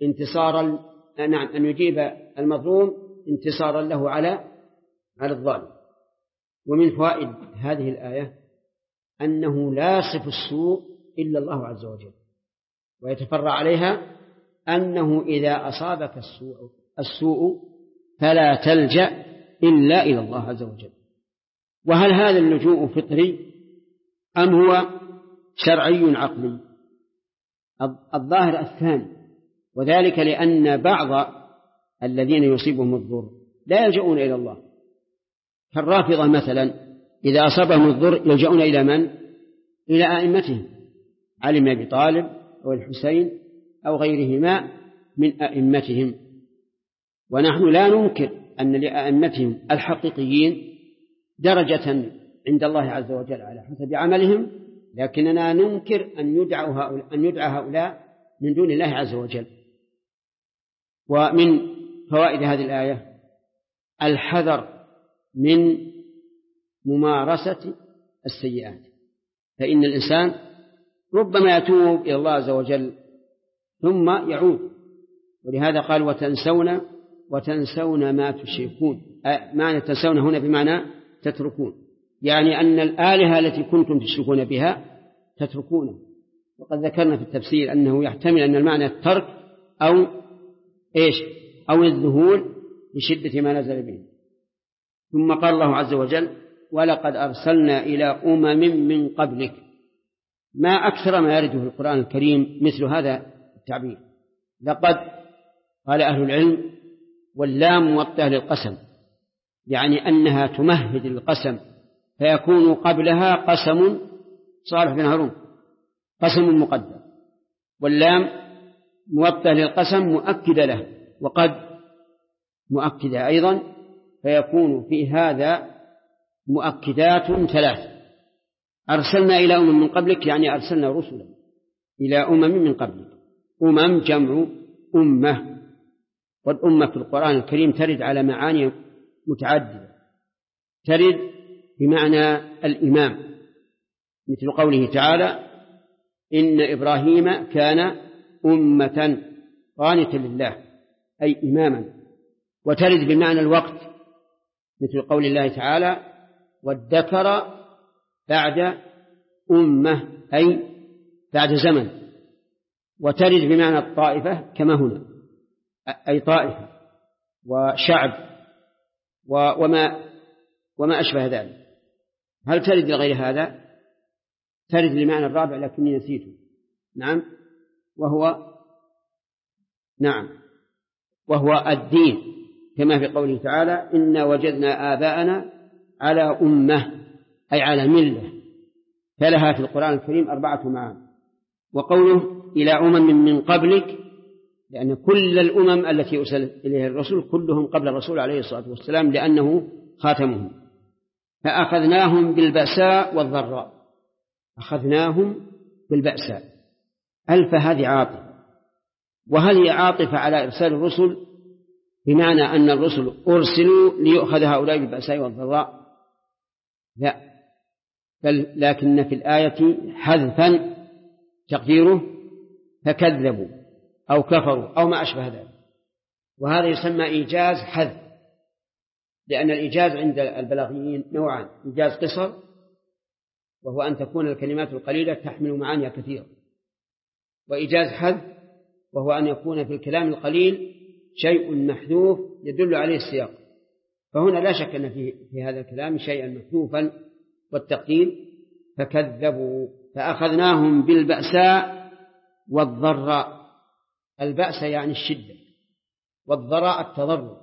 انتصارا له على الظالم. ومن فوائد هذه الآية أنه لا يصف السوء إلا الله عز وجل، ويتفرع عليها أنه إذا أصابك السوء فلا تلجأ إلا إلى الله عز وجل. وهل هذا اللجوء فطري أم هو شرعي عقلي؟ الظاهر الثاني، وذلك لأن بعض الذين يصيبهم الضر لا يلجؤون إلى الله، كالرافضة مثلا إذا أصابهم الضر يلجؤون إلى من؟ إلى أئمتهم، علي بن أبي طالب أو الحسين أو غيرهما من أئمتهم. ونحن لا ننكر أن لأئمتهم الحقيقيين درجة عند الله عز وجل على حسب عملهم، لكننا ننكر أن يدعى هؤلاء من دون الله عز وجل. ومن فوائد هذه الآية الحذر من ممارسة السيئات، فإن الإنسان ربما يتوب إلى الله عز وجل ثم يعود، ولهذا قال وتنسون وتنسون ما تشركون. معنى تنسون هنا بمعنى تتركون، يعني أن الآلهة التي كنتم تشركون بها تتركونه. وقد ذكرنا في التفسير أنه يحتمل أن المعنى الترك أو أو الذهول لشدة ما نزل به. ثم قال الله عز وجل ولقد أرسلنا إلى من قبلك. ما أكثر ما يرد في القرآن الكريم مثل هذا التعبير. لقد قال أهل العلم واللام موطئة للقسم، يعني أنها تمهد للقسم، فيكون قبلها قسم صالح بن هارون، قسم مقدر، واللام موطئة للقسم مؤكدة له، وقد مؤكدة أيضا، فيكون في هذا مؤكدات 3. أرسلنا إلى من قبلك يعني أرسلنا رسلا إلى من قبلك. جمع أمة، والأمة في القرآن الكريم ترد على معاني متعددة. ترد بمعنى الإمام، مثل قوله تعالى إن إبراهيم كان أمة قانتا لله، أي إماما. وترد بمعنى الوقت، مثل قول الله تعالى وادكر بعد أمة، أي بعد زمن. وترد بمعنى الطائفة كما هنا، أي طائفة وشعب وما أشبه ذلك. هل ترد لغير هذا؟ ترد لمعنى الرابع لكني نسيته. نعم، وهو الدين، كما في قوله تعالى إنا وجدنا آباءنا على أمة، أي على ملة. فلها في القرآن الكريم 4 معاني. وقوله إلى من قبلك، لأن كل الأمم التي أرسل إليها الرسول كلهم قبل الرسول عليه الصلاة والسلام، لأنه خاتمهم. فأخذناهم بالبأساء والضراء. أخذناهم بالبأساء، ألف هذه عاطفة. وهل هي عاطفة على إرسال الرسل بمعنى أن الرسل أرسلوا ليؤخذ هؤلاء بالبأساء والضراء؟ لا، بل لكن في الآية حذفا تقديره فكذبوا أو كفروا أو ما أشبه ذلك. وهذا يسمى إيجاز حذف، لأن الإيجاز عند البلاغيين نوعان: إيجاز قصر، وهو أن تكون الكلمات القليلة تحمل معاني كثيرة، وإيجاز حذف، وهو أن يكون في الكلام القليل شيء محذوف يدل عليه السياق. فهنا لا شك أن في هذا الكلام شيئا محذوفا، والتقدير فكذبوا فأخذناهم بالبأساء والضراء. البأس يعني الشدة، والضراء التضرع،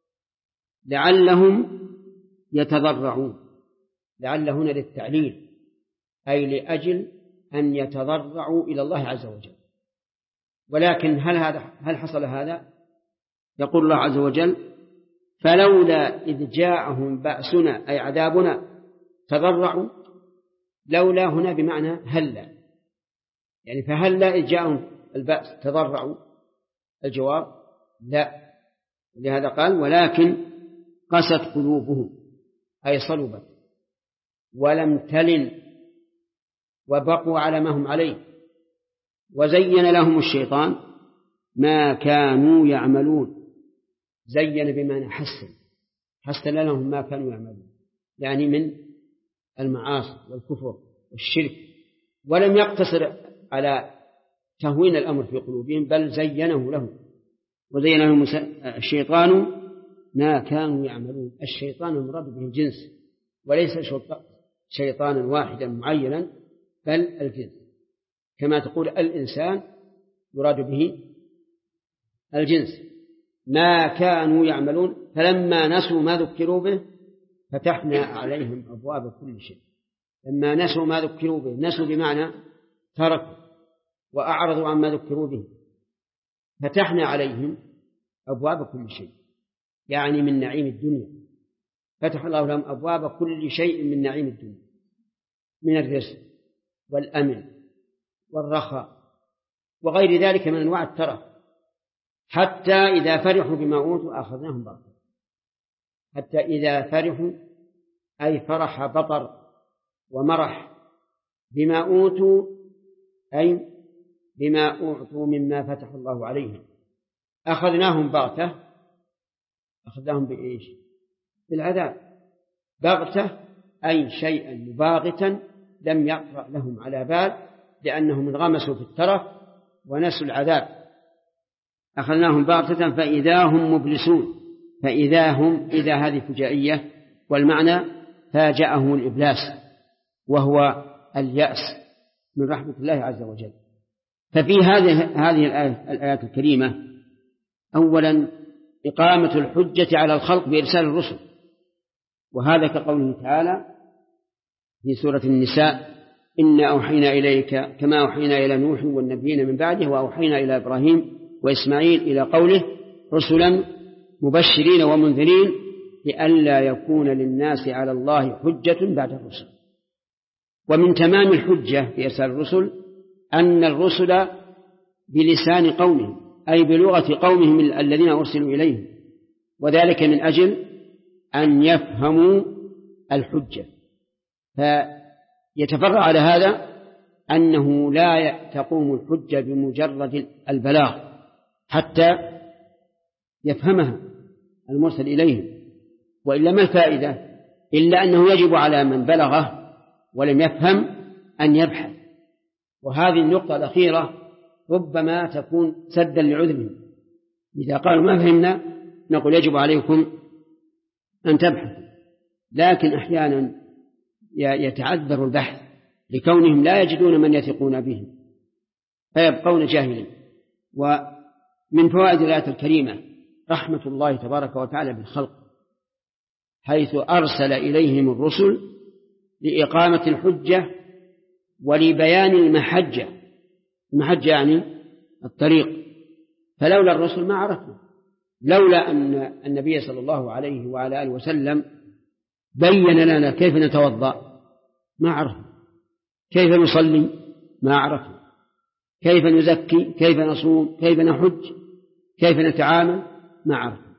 لعلهم يتضرعون. لعل هنا للتعليل، أي لأجل أن يتضرعوا إلى الله عز وجل. ولكن هل حصل هذا؟ يقول الله عز وجل فلولا إذ جاءهم بأسنا أي عذابنا تضرعوا. لولا هنا بمعنى هلا، يعني فهلا إذ جاءهم البأس تضرعوا؟ الجواب لا. لهذا قال ولكن قست قلوبهم، أي صلبت ولم تلن وبقوا على ما هم عليه، وزين لهم الشيطان ما كانوا يعملون. زين بمعنى حسن لهم ما كانوا يعملون، يعني من المعاصي والكفر والشرك. ولم يقتصر على تهوين الأمر في قلوبهم، بل زينه لهم. وزين لهم الشيطان ما كانوا يعملون. الشيطان المراد به الجنس، وليس شيطانا واحدا معينا، بل الجنس. كما تقول الإنسان يراد به الجنس. ما كانوا يعملون فلما نسوا ما ذكروا به فتحنا عليهم أبواب كل شيء. لما نسوا ما ذكروا به، نسوا بمعنى تركوا وأعرضوا عما ذكروا به، فتحنا عليهم أبواب كل شيء، يعني من نعيم الدنيا. فتح الله لهم أبواب كل شيء من نعيم الدنيا، من الرزق والأمن والرخاء وغير ذلك من أنواع الترف، حتى إذا فرحوا بما أوتوا أخذناهم بغتة. حتى إذا فرحوا أي فرح بطر ومرح بما أوتوا، أي بما أعطوا مما فتح الله عليهم، أخذناهم بغتة أخذناهم بإيش؟ بالعذاب. بغتة أي شيئا مباغتا لم يقرأ لهم على بال، لأنهم انغمسوا في الترف ونسوا العذاب. أخذناهم بغتة فإذا هم مبلسون. فإذا هم، إذا هذه فجائية، والمعنى فاجأهم الإبلاس وهو اليأس من رحمة الله عز وجل. ففي هذه الآيات الكريمة أولا إقامة الحجة على الخلق بإرسال الرسل، وهذا كقوله تعالى في سورة النساء: إنا أوحينا إليك كما أوحينا إلى نوح والنبيين من بعده وأوحينا إلى إبراهيم وإسماعيل، إلى قوله: رسلا مبشرين ومنذرين لئلا يكون للناس على الله حجة بعد الرسل. ومن تمام الحجة في إرسال الرسل أن الرسل بلسان قومهم، أي بلغة قومهم الذين أرسلوا إليهم، وذلك من أجل أن يفهموا الحجة. فيتفرع على هذا أنه لا تقوم الحجة بمجرد البلاغ حتى يفهمها المرسل إليهم، وإلا ما الفائدة؟ إلا أنه يجب على من بلغه ولم يفهم أن يبحث. وهذه النقطة الأخيرة ربما تكون سدا لعذرهم، إذا قالوا ما فهمنا نقول يجب عليكم أن تبحثوا، لكن أحيانا يتعذر البحث لكونهم لا يجدون من يثقون بهم فيبقون جاهلين. ومن فوائد الآية الكريمة رحمة الله تبارك وتعالى بالخلق، حيث أرسل إليهم الرسل لإقامة الحجة ولبيان المحجة. المحجة يعني الطريق، فلولا الرسل ما عرفنا. لولا أن النبي صلى الله عليه وعلى آله وسلم بين لنا كيف نتوضأ ما عرفنا، كيف نصلي ما عرفنا، كيف نزكي، كيف نصوم، كيف نحج، كيف نتعامل ما عرفنا.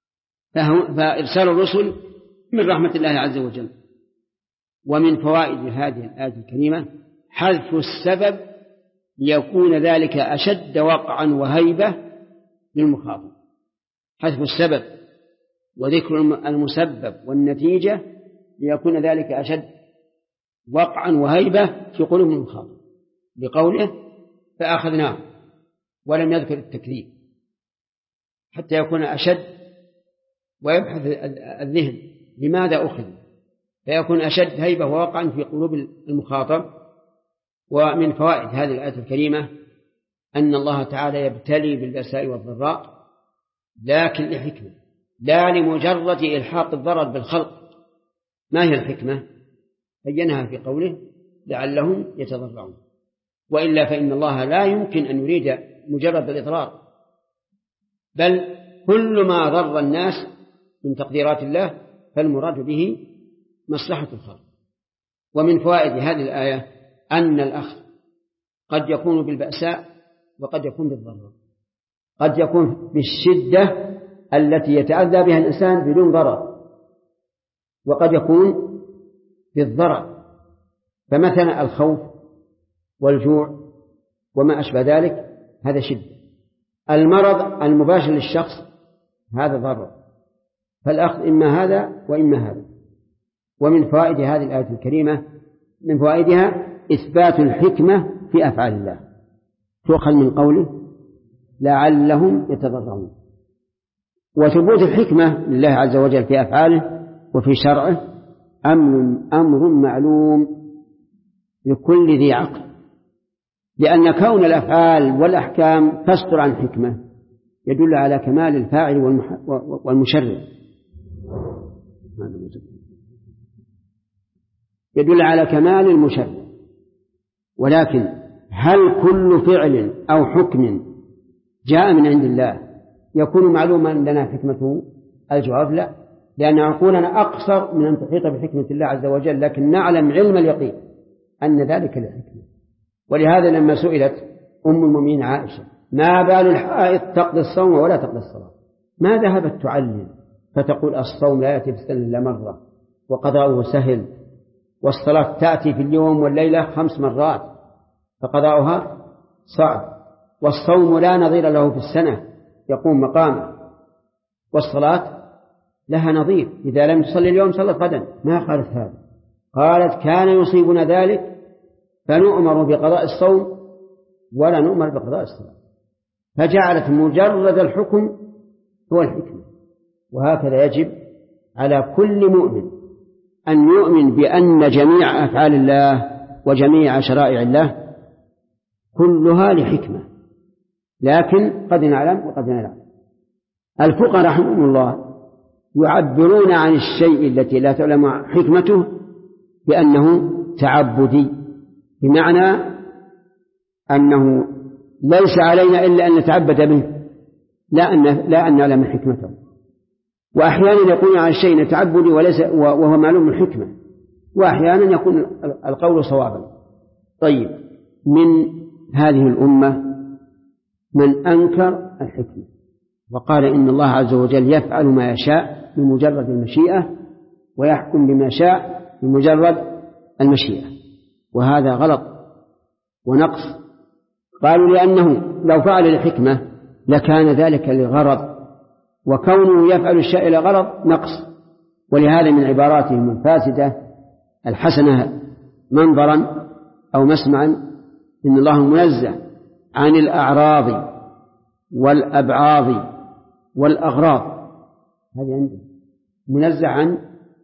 فإرسال الرسل من رحمة الله عز وجل. ومن فوائد هذه الآية الكريمة حذف السبب ليكون ذلك أشد وقعا وهيبة للمخاطب. حذف السبب وذكر المسبب والنتيجة ليكون ذلك أشد وقعا وهيبة في قلوب المخاطب، بقوله فأخذناه، ولم يذكر التكذيب حتى يكون أشد ويبحث الذهن لماذا أخذ، فيكون أشد هيبة ووقعا في قلوب المخاطب. ومن فوائد هذه الآية الكريمة أن الله تعالى يبتلي بالبأساء والضراء، لكن لحكمة، لا لمجرد إلحاق الضرر بالخلق. ما هي الحكمة؟ بينها في قوله لعلهم يتضرعون، وإلا فإن الله لا يمكن أن يريد مجرد الإضرار، بل كل ما ضر الناس من تقديرات الله فالمراد به مصلحة الخلق. ومن فوائد هذه الآية أن الأخذ قد يكون بالبأساء وقد يكون بالضراء، قد يكون بالشدة التي يتأذى بها الإنسان بدون ضرر، وقد يكون بالضرر. فمثلا الخوف والجوع وما أشبه ذلك هذا شدة. المرض المباشر للشخص هذا ضرر، فالأخذ إما هذا وإما هذا. ومن فوائد هذه الآية الكريمة من فوائدها إثبات الحكمة في أفعال الله، تؤخذ من قوله لعلهم يتضرعون. وثبوت الحكمة لله عز وجل في أفعاله وفي شرعه أمر معلوم لكل ذي عقل، لأن كون الأفعال والأحكام تصدر عن حكمة يدل على كمال الفاعل والمشرع، يدل على كمال المشرع. ولكن هل كل فعل أو حكم جاء من عند الله يكون معلوما لنا حكمته؟ الجواب لا، لأن عقولنا أقصر من أن تحيط بحكمة الله عز وجل، لكن نعلم علم اليقين أن ذلك لحكمة. ولهذا لما سئلت أم المؤمنين عائشة ما بال الحائض تقضي الصوم ولا تقضي الصلاة، ما ذهبت تعلم فتقول الصوم لا يأتي في السنة إلا مرة وقضاؤه سهل، والصلاة تأتي في اليوم والليلة 5 مرات فقضاؤها صعب، والصوم لا نظير له في السنة يقوم مقامه، والصلاة لها نظير، إذا لم تصلي اليوم صلت غدا، ما قالت هذا، قالت كان يصيبنا ذلك فنؤمر بقضاء الصوم ولا نؤمر بقضاء الصلاة، فجعلت مجرد الحكم هو الحكمة. وهكذا يجب على كل مؤمن أن يؤمن بأن جميع أفعال الله وجميع شرائع الله كلها لحكمة، لكن قد نعلم وقد لا نعلم. الفقهاء رحمهم الله يعبرون عن الشيء التي لا تعلم حكمته بأنه تعبدي، بمعنى أنه ليس علينا إلا أن نتعبد به، لا أن نعلم حكمته. وأحيانا يكون على الشيء تعبدي وهو معلوم الحكمة، وأحيانا يكون القول صوابا. طيب، من هذه الأمة من أنكر الحكمة وقال إن الله عز وجل يفعل ما يشاء بمجرد المشيئة ويحكم بما شاء بمجرد المشيئة، وهذا غلط ونقص. قالوا لأنه لو فعل الحكمة لكان ذلك لغرض، وكونه يفعل الشيء لغرض نقص. ولهذا من عباراتهم الفاسدة الحسنة منظرا أو مسمعا إن الله منزه عن الأعراض والأبعاض والأغراض، هذه عنده منزه عن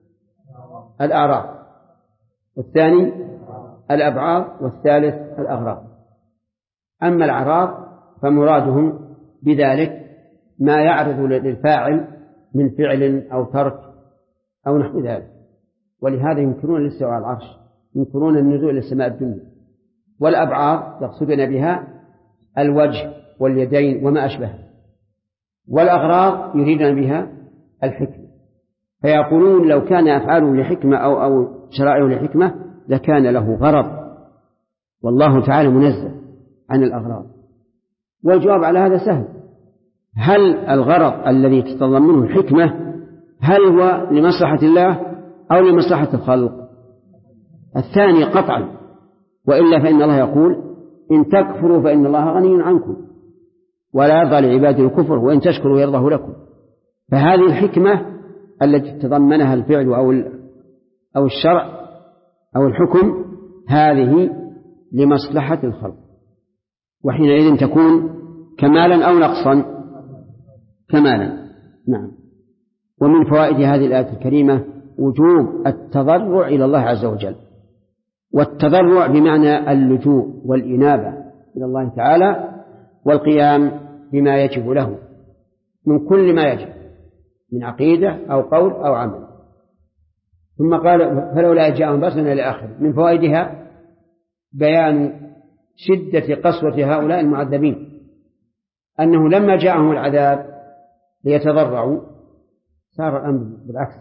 الأعراض، والثاني الأبعاض، والثالث الأغراض. أما الأعراض فمرادهم بذلك ما يعرض للفاعل من فعل أو ترك أو نحو ذلك، ولهذا ينكرون الاستواء على العرش، ينكرون النزول إلى السماء الدنيا. والأبعاض يقصدون بها الوجه واليدين وما أشبه، والأغراض يريدون بها الحكمة، فيقولون لو كان أفعاله لحكمة أو شرائعه لحكمة لكان له غرض، والله تعالى منزه عن الأغراض. والجواب على هذا سهل، هل الغرض الذي تتضمنه الحكمة هل هو لمصلحة الله أو لمصلحة الخلق؟ الثاني قطعا، وإلا فإن الله يقول إن تكفروا فإن الله غني عنكم ولا يرضى لعباده الكفر وإن تشكروا يرضه لكم. فهذه الحكمة التي تضمنها الفعل أو الشرع أو الحكم هذه لمصلحة الخلق، وحينئذ تكون كمالا أو نقصا؟ كمالا. نعم. ومن فوائد هذه الآية الكريمة وجوب التضرع إلى الله عز وجل، والتضرع بمعنى اللجوء والإنابة إلى الله تعالى والقيام بما يجب له من كل ما يجب من عقيدة أو قول أو عمل. ثم قال فلولا جاءهم بأسنا إلى آخره. من فوائدها بيان شدة قسوة هؤلاء المعذبين، أنه لما جاءهم العذاب ليتضرعوا صار الأمر بالعكس،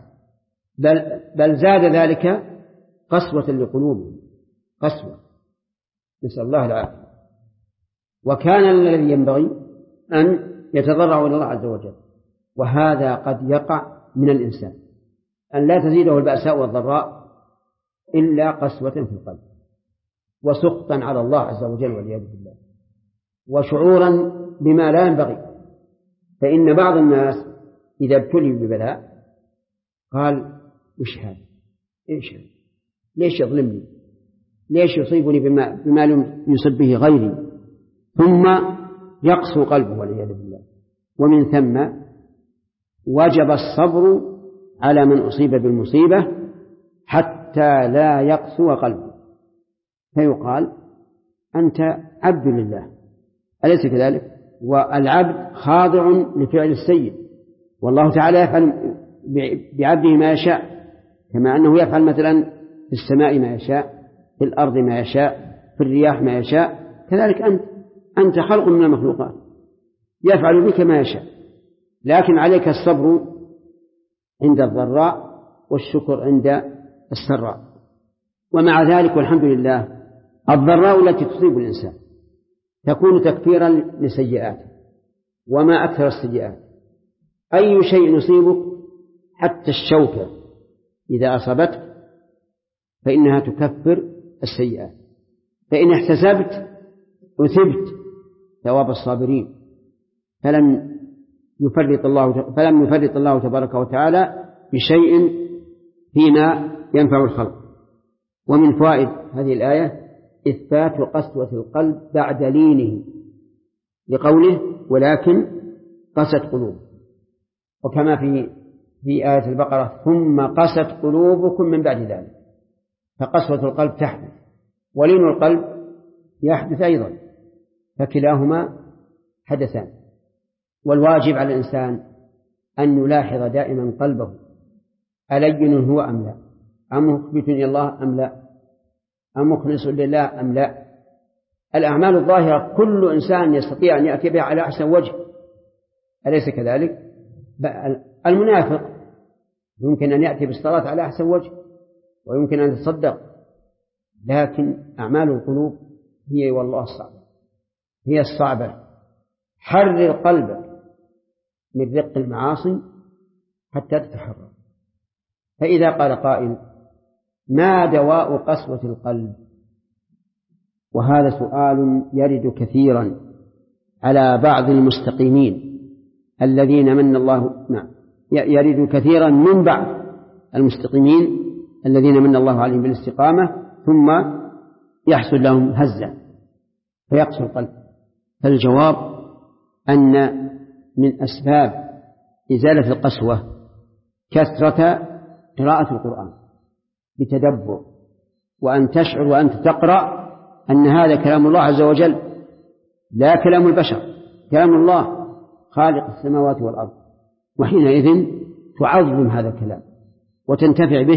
بل زاد ذلك قسوة لقلوبهم، قسوة، نسأل الله العافية. وكان الذي ينبغي أن يتضرعوا إلى الله عز وجل، وهذا قد يقع من الإنسان أن لا تزيده البأساء والضراء إلا قسوة في القلب وسخطا على الله عز وجل والعياذ بالله، وشعورا بما لا ينبغي. فإن بعض الناس إذا ابتلي ببلاء قال وش هذا؟ إيش هذا؟ ليش يظلمني؟ ليش يصيبني بما لم يصب به غيري؟ ثم يقسو قلبه والعياذ بالله. ومن ثم وجب الصبر على من أصيب بالمصيبة حتى لا يقسو قلبه، فيقال أنت عبد لله، أليس كذلك؟ والعبد خاضع لفعل السيد، والله تعالى يفعل بعبده ما يشاء، كما أنه يفعل مثلا في السماء ما يشاء، في الأرض ما يشاء، في الرياح ما يشاء، كذلك أنت خلق من المخلوقات يفعل بك ما يشاء، لكن عليك الصبر عند الضراء والشكر عند السراء. ومع ذلك والحمد لله الضراء التي تصيب الإنسان تكون تكفيرا لسيئاته، وما أكثر السيئات. أي شيء يصيبك حتى الشوكة إذا أصابتك فإنها تكفر السيئات، فإن احتسبت أثبت ثواب الصابرين، فلن فلم يفرط الله تبارك وتعالى بشيء فيما ينفع الخلق. ومن فوائد هذه الآية إثبات قسوة القلب بعد لينه، لقوله ولكن قست قلوب. وكما في آية البقرة ثم قست قلوبكم من بعد ذلك، فقسوة القلب تحدث ولين القلب يحدث أيضا، فكلاهما حدثان. والواجب على الإنسان أن يلاحظ دائما قلبه ألين هو أم لا، أم مخبت إلى الله أم لا، أم مخلص لله أم لا. الأعمال الظاهرة كل إنسان يستطيع أن يأتي بها على أحسن وجه، أليس كذلك؟ المنافق يمكن أن يأتي بالصلاة على أحسن وجه ويمكن أن يتصدق، لكن أعمال القلوب هي والله الصعبة، هي الصعبة. حرر قلبك من رق المعاصي حتى تتحرر. فإذا قال قائل ما دواء قسوة القلب؟ وهذا سؤال يرد كثيرا على بعض المستقيمين الذين من الله يرد كثيرا من بعض المستقيمين الذين من الله عليهم بالاستقامة ثم يحصل لهم هزة فيقسو القلب. فالجواب أن من أسباب إزالة القسوة كثرة قراءة القرآن بتدبر، وأن تشعر وأنت تقرأ أن هذا كلام الله عز وجل لا كلام البشر، كلام الله خالق السماوات والأرض، وحينئذ تعظم هذا الكلام وتنتفع به.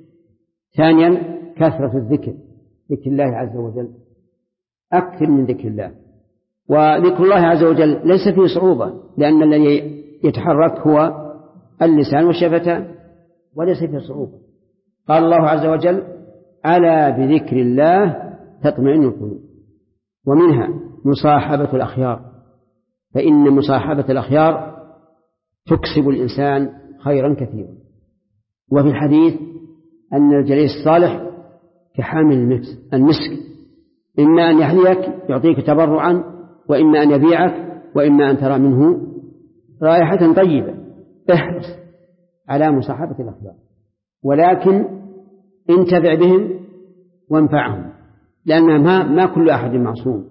ثانيا كثرة الذكر، ذكر الله عز وجل، أكثر من ذكر الله. وذكر الله عز وجل ليس فيه صعوبة، لأن الذي يتحرك هو اللسان والشفتان، وليس فيه صعوبة. قال الله عز وجل ألا بذكر الله تطمئن القلوب. ومنها مصاحبة الأخيار، فإن مصاحبة الأخيار تكسب الإنسان خيرا كثيرا. وفي الحديث أن الجليس الصالح كحامل المسك، إما أن يحذيك يعطيك تبرعا، وإما أن يبيعك، وإما أن ترى منه رائحة طيبة. احرص على مصاحبة الأخيار، ولكن انتفع بهم وانفعهم، لأن ما كل أحد معصوم.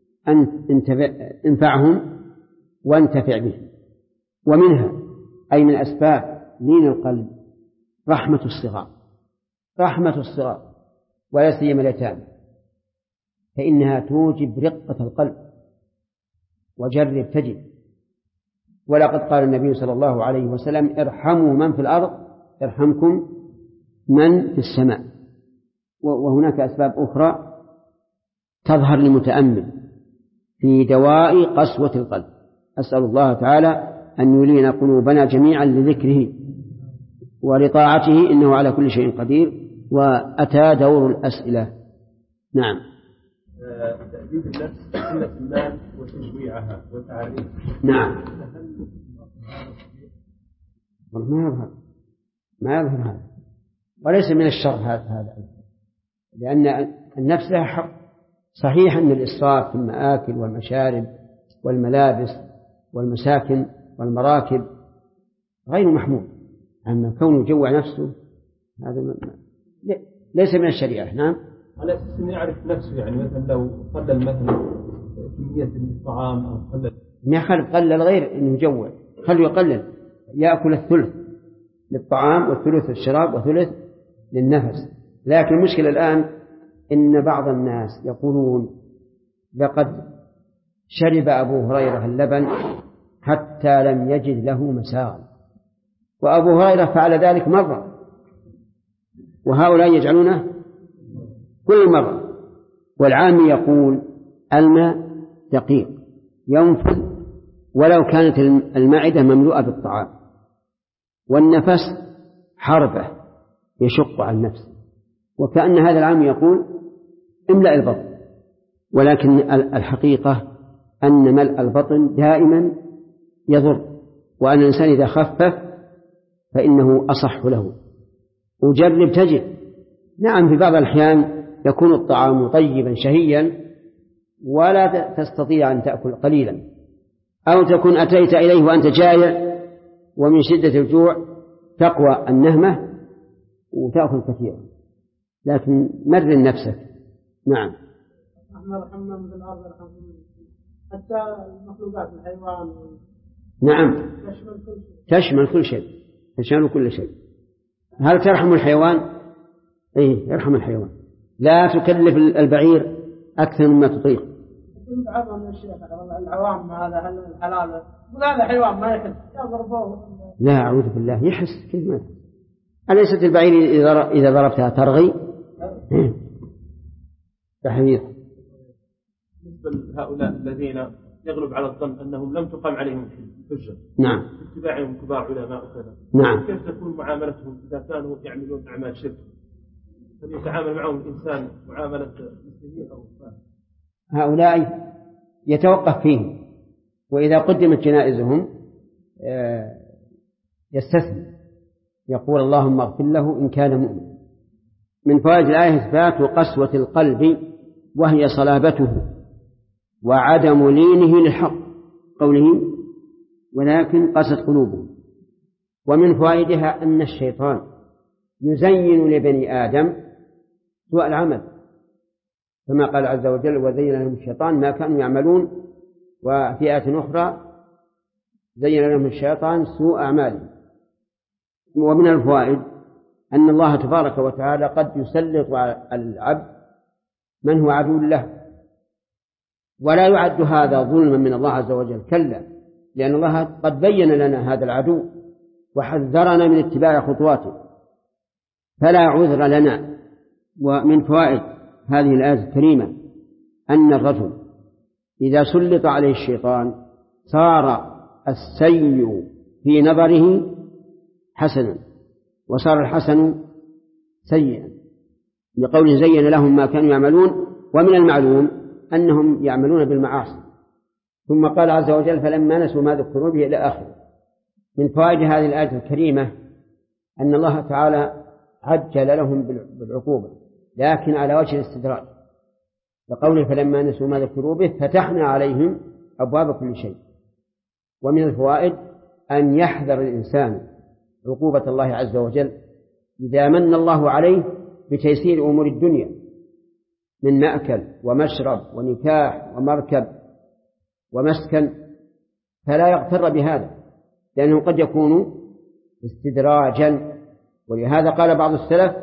انفعهم وانتفع بهم. ومنها أي من أسباب لين القلب رحمة الصغار، رحمة الصغار ولا سيما اليتامى، فإنها توجب رقة القلب. وجرب تجد. ولقد قال النبي صلى الله عليه وسلم ارحموا من في الأرض يرحمكم من في السماء. وهناك أسباب أخرى تظهر للمتأمل في دواء قسوة القلب. أسأل الله تعالى أن يلين قلوبنا جميعا لذكره ولطاعته، إنه على كل شيء قدير. وأتى دور الأسئلة. نعم. تأديب النفس سنة المال وتجويعها وتعريفها. نعم. ما يظهر هذا، وليس من الشر هذا، لأن النفس لها حق. صحيح أن الإسراف في المآكل والمشارب والملابس والمساكن والمراكب غير محمود، أما كونه يجوع نفسه هذا ليس من الشريعة. نعم. على أساس أن يعرف نفسه، يعني مثلا لو قلل مثلا كمية الطعام أو قلل، ما يخالف قلل غير أنه يجوع، خليه يقلل، يأكل الثلث للطعام والثلث للشراب وثلث للنفس. لكن المشكلة الآن إن بعض الناس يقولون لقد شرب أبو هريرة اللبن حتى لم يجد له مساغا، وأبو هريرة فعل ذلك مرة، وهؤلاء يجعلونه كل مرة. والعامي يقول الماء دقيق ينفذ ولو كانت المعدة مملوءة بالطعام، والنفس حربة يشق على النفس، وكأن هذا العامي يقول املأ البطن. ولكن الحقيقة أن ملء البطن دائما يضر، وأن الإنسان إذا خفف فإنه أصح له. وجرب تجد. نعم في بعض الأحيان يكون الطعام طيبا شهيا ولا تستطيع أن تأكل قليلا، أو تكون أتيت إليه وأنت جائع ومن شدة الجوع تقوى النهمة وتأكل كثيرا، لكن مرن نفسك. نعم. احنا رحمنا من الأرض حتى المخلوقات الحيوان. نعم تشمل كل شيء، تشمل كل شيء. هل ترحم الحيوان؟ إيه يرحم الحيوان. لا تكلف البعير أكثر مما تطيق. بعض من الشيخ العوام هذا هل الحلال وهذا حيوان ما يحس يضربوه. لا أعوذ بالله يحس كيف ما. أليست البعير إذا ضربتها ترغي؟ تحذير. بالنسبة لهؤلاء الذين يغلب على الظن أنهم لم تقام عليهم حجة. نعم. اتباعهم كبار علماء وكذا. نعم. كيف تكون معاملتهم إذا كانوا يعملون أعمال شرك؟ هل يتعامل معهم الإنسان معاملة المسلمين أو الإنسان؟ هؤلاء يتوقف فيهم، وإذا قدمت جنائزهم يستثني يقول اللهم اغفر له إن كان مؤمن. من فوائد الآية إثبات قسوة القلب وهي صلابته وعدم لينه للحق قوله ولكن قست قلوبهم. ومن فوائدها أن الشيطان يزين لبني آدم سوء العمل كما قال عز وجل وزين لهم الشيطان ما كانوا يعملون، وفي آية أخرى زين لهم الشيطان سوء أعمالهم. ومن الفوائد أن الله تبارك وتعالى قد يسلط على العبد من هو عدو له، ولا يعد هذا ظلما من الله عز وجل، كلا، لأن الله قد بين لنا هذا العدو وحذرنا من اتباع خطواته فلا عذر لنا. ومن فوائد هذه الآية الكريمة أن الرجل إذا سلط عليه الشيطان صار السيء في نظره حسنا وصار الحسن سيئا، لقوله زين لهم ما كانوا يعملون، ومن المعلوم أنهم يعملون بالمعاصي. ثم قال عز وجل فلما نسوا ما ذكروا به إلى آخره. من فوائد هذه الآية الكريمة أن الله تعالى عجل لهم بالعقوبة لكن على وجه الاستدراج، لقوله فلما نسوا ما ذكروا به فتحنا عليهم أبواب كل شيء. ومن الفوائد أن يحذر الإنسان عقوبة الله عز وجل إذا من الله عليه بتيسير أمور الدنيا من مأكل ومشرب ونكاح ومركب ومسكن، فلا يغتر بهذا لأنه قد يكون استدراجا. ولهذا قال بعض السلف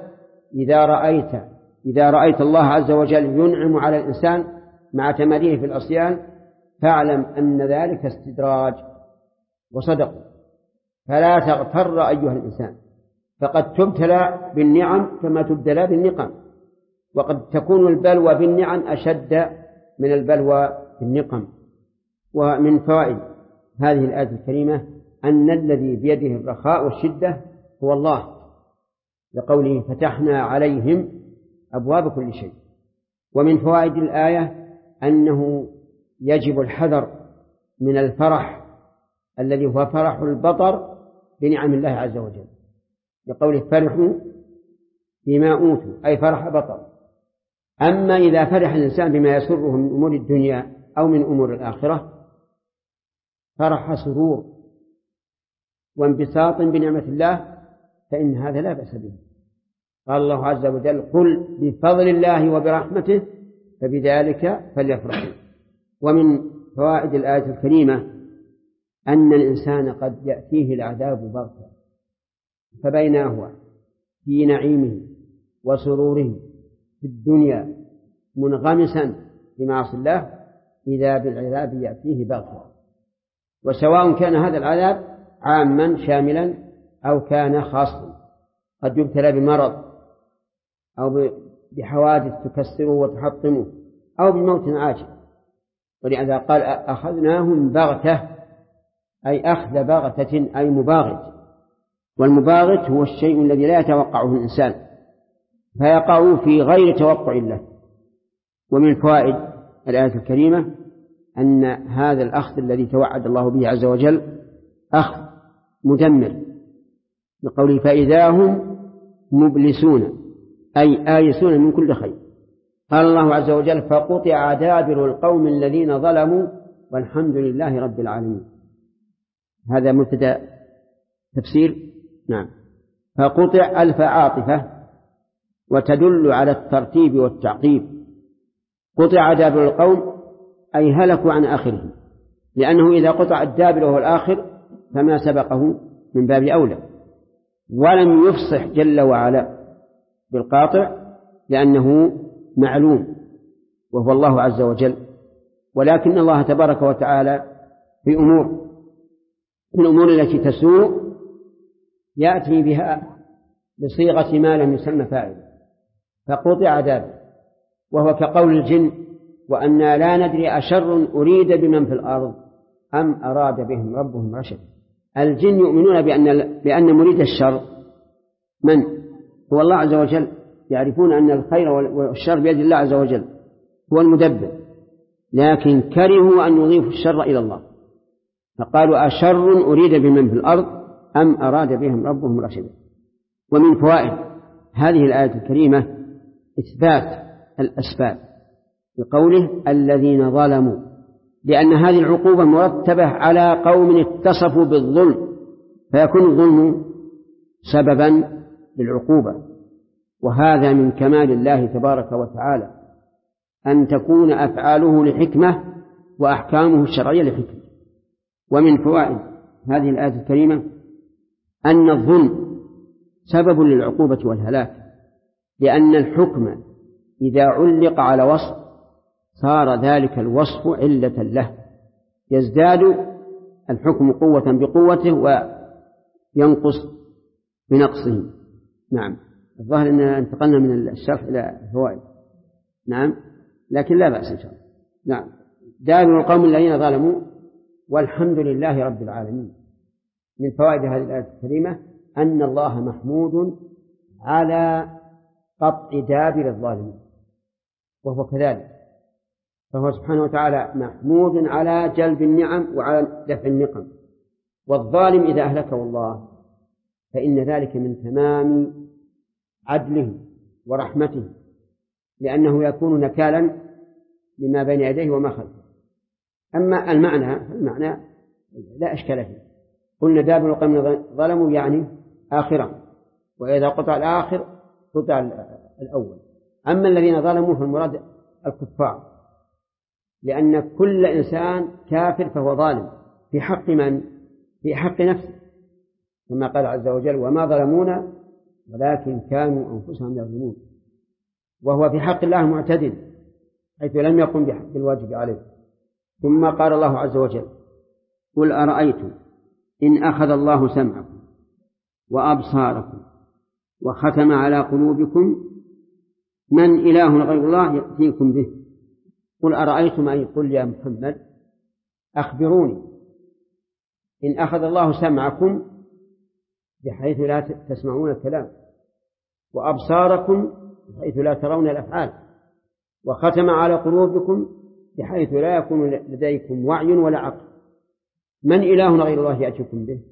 إذا رأيت الله عز وجل ينعم على الإنسان مع تماديه في العصيان فاعلم أن ذلك استدراج، وصدق. فلا تغتر أيها الإنسان، فقد تبتلى بالنعم كما تبتلى بالنقم، وقد تكون البلوى بالنعم أشد من البلوى بالنقم. ومن فوائد هذه الآية الكريمة أن الذي بيده الرخاء والشدة هو الله، لقوله فتحنا عليهم أبواب كل شيء. ومن فوائد الآية أنه يجب الحذر من الفرح الذي هو فرح البطر بنعم الله عز وجل، لقوله فرحوا بما أوتوا أي فرح بطر. أما إذا فرح الإنسان بما يسره من أمور الدنيا أو من أمور الآخرة فرح سرور وانبساط بنعمة الله فإن هذا لا بأس به. قال الله عز وجل قل بفضل الله وبرحمته فبذلك فليفرحوا. ومن فوائد الآية الكريمة أن الإنسان قد يأتيه العذاب بغتة فبينما هو في نعيمه وسروره في الدنيا منغمسا بمعاصي الله إذا بالعذاب يأتيه بغتة، وسواء كان هذا العذاب عاما شاملا أو كان خاصا، قد يبتلى بمرض أو بحوادث تكسره وتحطمه أو بموت عاجل. ولهذا قال أخذناهم بغتة أي أخذ بغتة أي مباغت، والمباغت هو الشيء الذي لا يتوقعه الإنسان فيقع في غير توقع له. ومن فوائد الآية الكريمة أن هذا الأخذ الذي توعد الله به عز وجل أخذ مدمر، بقوله فإذا هم مبلسون أي آيسون من كل خير. قال الله عز وجل فقطع دابر القوم الذين ظلموا والحمد لله رب العالمين. هذا مبتدأ تفسير. نعم. فقطع ألف عاطفة وتدل على الترتيب والتعقيب. قطع دابر القوم أي هلكوا عن آخرهم، لأنه إذا قطع الدابر وهو الآخر فما سبقه من باب أولى. ولم يفصح جل وعلا بالقاطع لأنه معلوم وهو الله عز وجل، ولكن الله تبارك وتعالى في الأمور التي تسوء يأتي بها بصيغة ما لم يسمى فاعل، فقطع دابر، وهو كقول الجن وأنا لا ندري أشر أريد بمن في الأرض أم أراد بهم ربهم رشدا. الجن يؤمنون بأن مريد الشر من هو الله عز وجل، يعرفون أن الخير والشر بيد الله عز وجل هو المدبر، لكن كرهوا أن يضيفوا الشر إلى الله، فقالوا أشر أريد بمن في الأرض أم أراد بهم ربهم رشدا. ومن فوائد هذه الآية الكريمة إثبات الأسباب بقوله الذين ظلموا، لأن هذه العقوبة مرتبة على قوم اتصفوا بالظلم، فيكون الظلم سببا للعقوبة. وهذا من كمال الله تبارك وتعالى أن تكون أفعاله لحكمة وأحكامه الشرعية لحكمة. ومن فوائد هذه الآية الكريمة أن الظلم سبب للعقوبة والهلاك، لأن الحكم إذا علق على وصف صار ذلك الوصف علة له، يزداد الحكم قوة بقوته وينقص بنقصه. نعم. الظاهر أن انتقلنا من الشرح إلى الفوائد. نعم، لكن لا بأس إن شاء الله. نعم. دابر القوم الذين ظلموا والحمد لله رب العالمين. من فوائد هذه الآية الكريمة أن الله محمود على قطع دابر الظالمين، وهو كذلك، فهو سبحانه وتعالى محمود على جلب النعم وعلى دفع النقم. والظالم إذا أهلكه الله فإن ذلك من تمام عدله ورحمته، لأنه يكون نكالا لما بين يديه وما خلفه. أما المعنى لا أشكال فيه. قلنا دابر القوم ظلموا يعني آخرا، وإذا قطع الآخر قطع الأول. أما الذين ظلموا فالمراد الكفار، لأن كل إنسان كافر فهو ظالم في حق من؟ في حق نفسه، كما قال عز وجل وما ظلمونا ولكن كانوا أنفسهم يظلمون. وهو في حق الله معتدل حيث لم يقم بالواجب عليه. ثم قال الله عز وجل قل أرأيتم إن أخذ الله سمعكم وأبصاركم وختم على قلوبكم من إله غير الله يأتيكم به. قل أرأيتم أي قل يا محمد أخبروني إن أخذ الله سمعكم بحيث لا تسمعون الكلام، وأبصاركم بحيث لا ترون الأفعال، وختم على قلوبكم بحيث لا يكون لديكم وعي ولا عقل، من إله غير الله يأتيكم به؟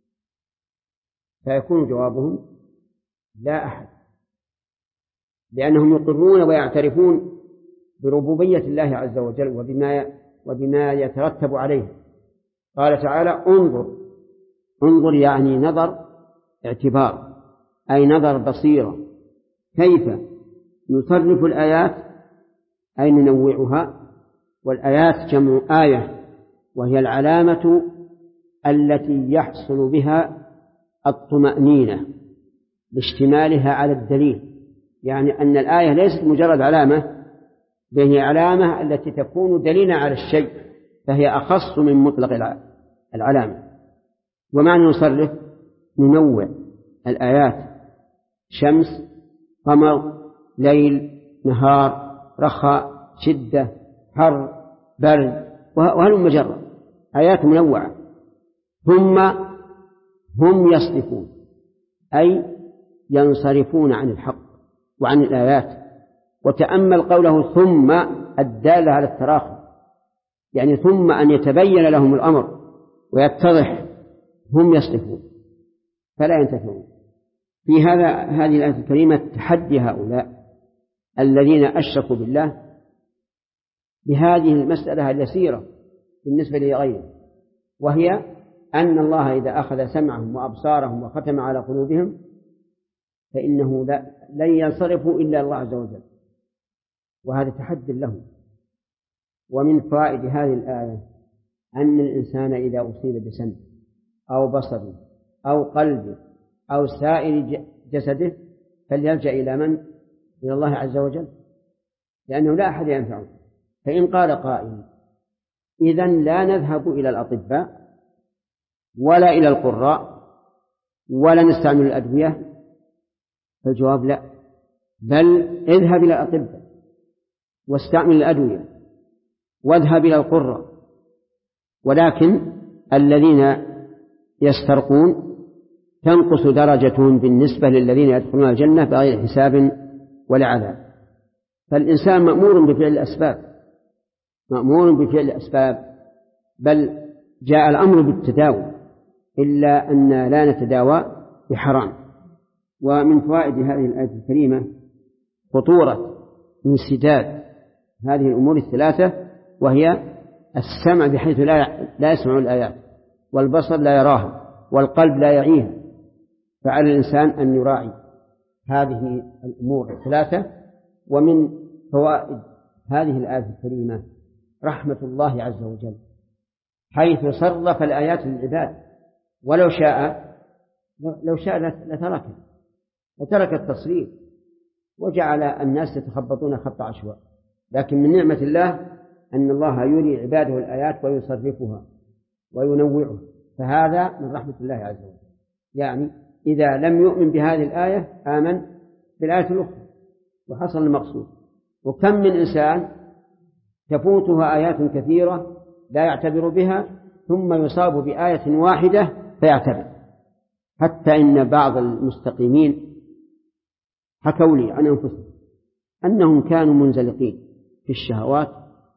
فيكون جوابهم لا أحد، لأنهم يقرون ويعترفون بربوبية الله عز وجل وبما يترتب عليه. قال تعالى انظر يعني نظر اعتبار، أي نظر بصيرة، كيف نصرف الآيات أي ننوعها. والآيات جمع آية، وهي العلامة التي يحصل بها الطمأنينة لاشتمالها على الدليل، يعني أن الآية ليست مجرد علامة، بل هي علامة التي تكون دليلا على الشيء، فهي أخص من مطلق العلامة. ومعنى نصرف ننوع الآيات، شمس، قمر، ليل، نهار، رخاء، شدة، حر، برد، وهل مجرد آيات منوعة. ثم هم يصرفون أي ينصرفون عن الحق وعن الآيات. وتأمل قوله ثم الدالة على التراخي، يعني ثم أن يتبين لهم الأمر ويتضح هم يصرفون فلا ينتفعون. في هذه الآية الكريمة تحدي هؤلاء الذين أشركوا بالله بهذه المسألة اليسيرة، بالنسبة لغيره، وهي أن الله إذا أخذ سمعهم وأبصارهم وختم على قلوبهم فإنه لن ينصرفوا إلا الله عز وجل، وهذا تحدي له. ومن فوائد هذه الآية أن الإنسان إذا أصيب بسمع أو بصر أو قلب أو سائر جسده فليلجأ إلى من؟ إلى الله عز وجل، لأنه لا أحد ينفعه. فإن قال قائل إذن لا نذهب إلى الأطباء ولا إلى القراء ولا نستعمل الأدوية، فالجواب لا، بل اذهب إلى الأطباء واستعمل الأدوية واذهب إلى القراء، ولكن الذين يسترقون تنقص درجتهم بالنسبة للذين يدخلون الجنة بغير حساب ولا عذاب. فالإنسان مأمور بفعل الأسباب، مأمور بفعل الأسباب، بل جاء الأمر بالتداوي، إلا أن لا نتداوى بحرام. ومن فوائد هذه الآية الكريمة خطورة انسداد هذه الأمور الثلاثة، وهي السمع بحيث لا يسمع الآيات، والبصر لا يراها، والقلب لا يعيها. فعلى الإنسان أن يراعي هذه الأمور الثلاثة. ومن فوائد هذه الآية الكريمة رحمة الله عز وجل، حيث صرف الآيات للعباد، ولو شاء لترك التصريف وجعل الناس يتخبطون خط عشواء، لكن من نعمة الله أن الله يري عباده الآيات ويصرفها وينوعها، فهذا من رحمة الله عز وجل. يعني إذا لم يؤمن بهذه الآية آمن بالآية الأخرى وحصل المقصود. وكم من إنسان تفوتها آيات كثيرة لا يعتبر بها ثم يصاب بآية واحدة فيعتبر. حتى إن بعض المستقيمين حكوا لي عن أنفسهم أنهم كانوا منزلقين في الشهوات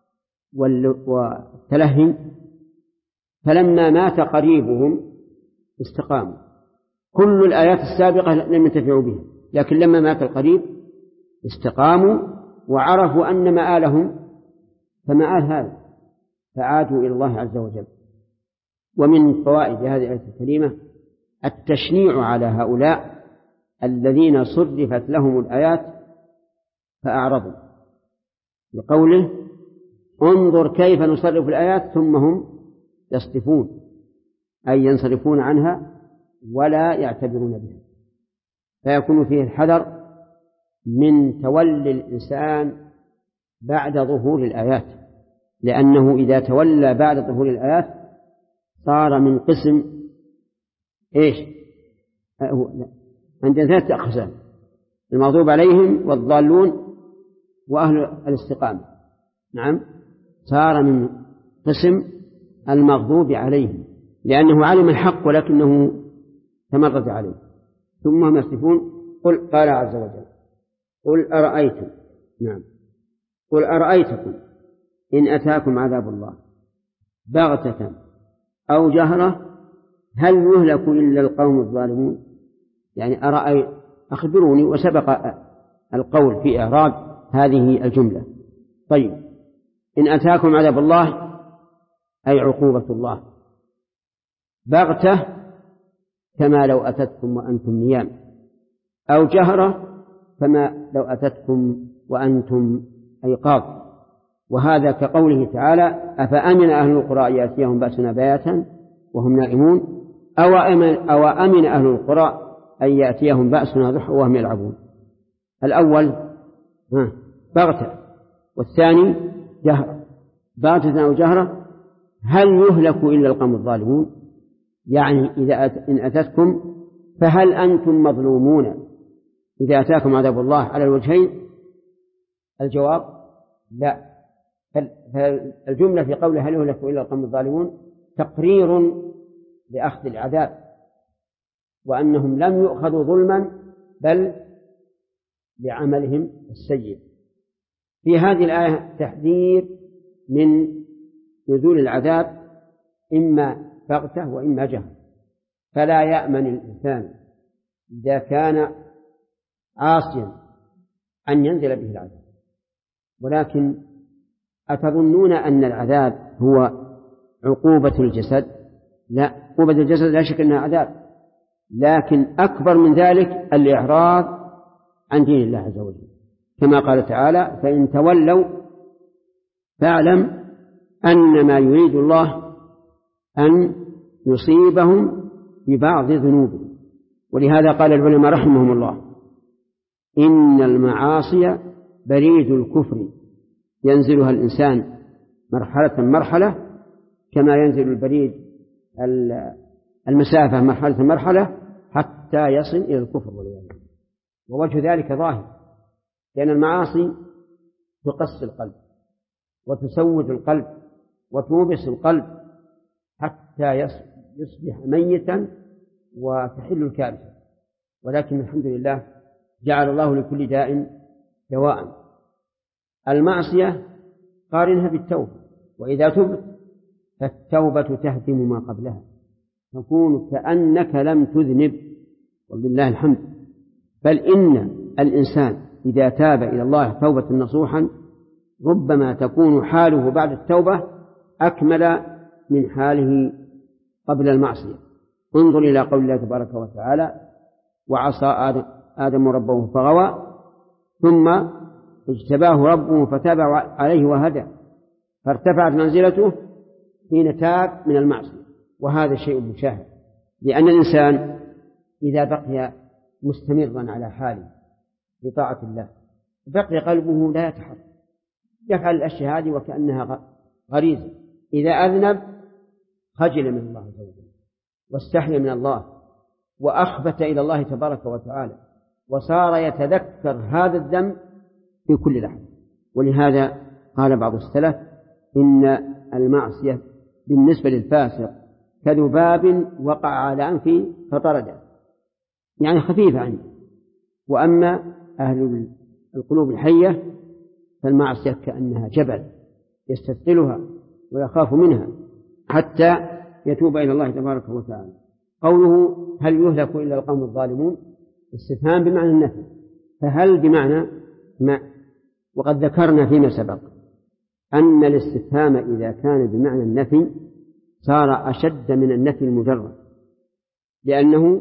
والتلهي، فلما مات قريبهم استقاموا. كل الآيات السابقة لم ينتفعوا بها، لكن لما مات القريب استقاموا وعرفوا أن مآلهم فمآل هذا، فعادوا إلى الله عز وجل. ومن فوائد هذه الآية الكريمة التشنيع على هؤلاء الذين صرفت لهم الآيات فأعرضوا، بقوله انظر كيف نصرف الآيات ثم هم يصرفون، أي ينصرفون عنها ولا يعتبرون بها. فيكون فيه الحذر من تولي الإنسان بعد ظهور الآيات، لأنه إذا تولى بعد ظهور الآيات صار من قسم عندنا ثلاثة أقسام: المغضوب عليهم والضالون وأهل الاستقامة. نعم، صار من قسم المغضوب عليهم لأنه علم الحق ولكنه تمرد عليه، ثم هم يصفون. قال عز وجل قل أرأيتم، نعم، قل أرأيتكم إن أتاكم عذاب الله بغتة أو جهرة هل يهلك إلا القوم الظالمون؟ يعني أخبروني، وسبق القول في إعراب هذه الجملة. طيب، إن أتاكم عذاب الله أي عقوبة الله، بغتة كما لو أتتكم وأنتم نيام، أو جهرة كما لو أتتكم وأنتم أيقاظ. وهذا كقوله تعالى أفأمن أهل القرى يأتيهم بأسنا بياتا وهم نائمون، أو أمن أهل القرى أن يأتيهم بأسنا ضحى وهم يلعبون. الأول بغتة، والثاني جهرة. بغتة أو جهرة هل يهلك إلا القوم الظالمون؟ يعني إن أتتكم فهل أنتم مظلومون إذا أتاكم عذاب الله على الوجهين؟ الجواب لا. فالجملة في قوله هل يهلك إلا القوم الظالمون تقرير لأخذ العذاب، وأنهم لم يؤخذوا ظلما بل لعملهم السيء. في هذه الآية تحذير من نزول العذاب إما بغتة وإما جهل، فلا يأمن الإنسان إذا كان عاصيا أن ينزل به العذاب. ولكن أتظنون أن العذاب هو عقوبة الجسد، لا، عقوبة الجسد لا شك أنها عذاب، لكن أكبر من ذلك الإعراض عن دين الله عز وجل، كما قال تعالى: فإن تولوا فاعلم أنما يريد الله أن يصيبهم ببعض ذنوبهم. ولهذا قال العلماء رحمهم الله: إن المعاصي بريد الكفر ينزلها الإنسان مرحلة مرحلة، كما ينزل البريد المسافة مرحلة مرحلة حتى يصل إلى الكفر والعياذ بالله. ووجه ذلك ظاهر، لأن المعاصي تقسي القلب وتسود القلب وتوبس القلب حتى يصبح ميتا وتحل الكارثة. ولكن الحمد لله جعل الله لكل داء دواء. المعصية قارنها بالتوبة، وإذا تبت فالتوبة تهدم ما قبلها، تكون كأنك لم تذنب، ولله الحمد. بل إن الإنسان إذا تاب إلى الله توبة نصوحا ربما تكون حاله بعد التوبة أكمل من حاله قبل المعصية. انظر إلى قول الله تبارك وتعالى: وعصى آدم ربه فغوى ثم اجتباه ربه فتاب عليه وهدى، فارتفعت منزلته حين تاب من المعصية. وهذا شيء مشاهد، لأن الإنسان إذا بقي مستمرا على حاله بطاعة الله بقي قلبه لا يتحرك، يفعل الأشياء هذه وكأنها غريزة. إذا أذنب خجل من الله عز وجل واستحي من الله وأخبت إلى الله تبارك وتعالى، وصار يتذكر هذا الذنب في كل لحظة. ولهذا قال بعض السلف: إن المعصية بالنسبة للفاسق كذباب وقع على أنفه فطرده، يعني خفيفة عنه. وأما أهل القلوب الحية فالمعصية كأنها جبل يستثقلها ويخاف منها حتى يتوب إلى الله تبارك وتعالى. قوله: هل يهلك إلا القوم الظالمون؟ استفهام بمعنى النفي، فهل بمعنى ما. وقد ذكرنا فيما سبق أن الاستفهام إذا كان بمعنى النفي صار أشد من النفي المجرد، لأنه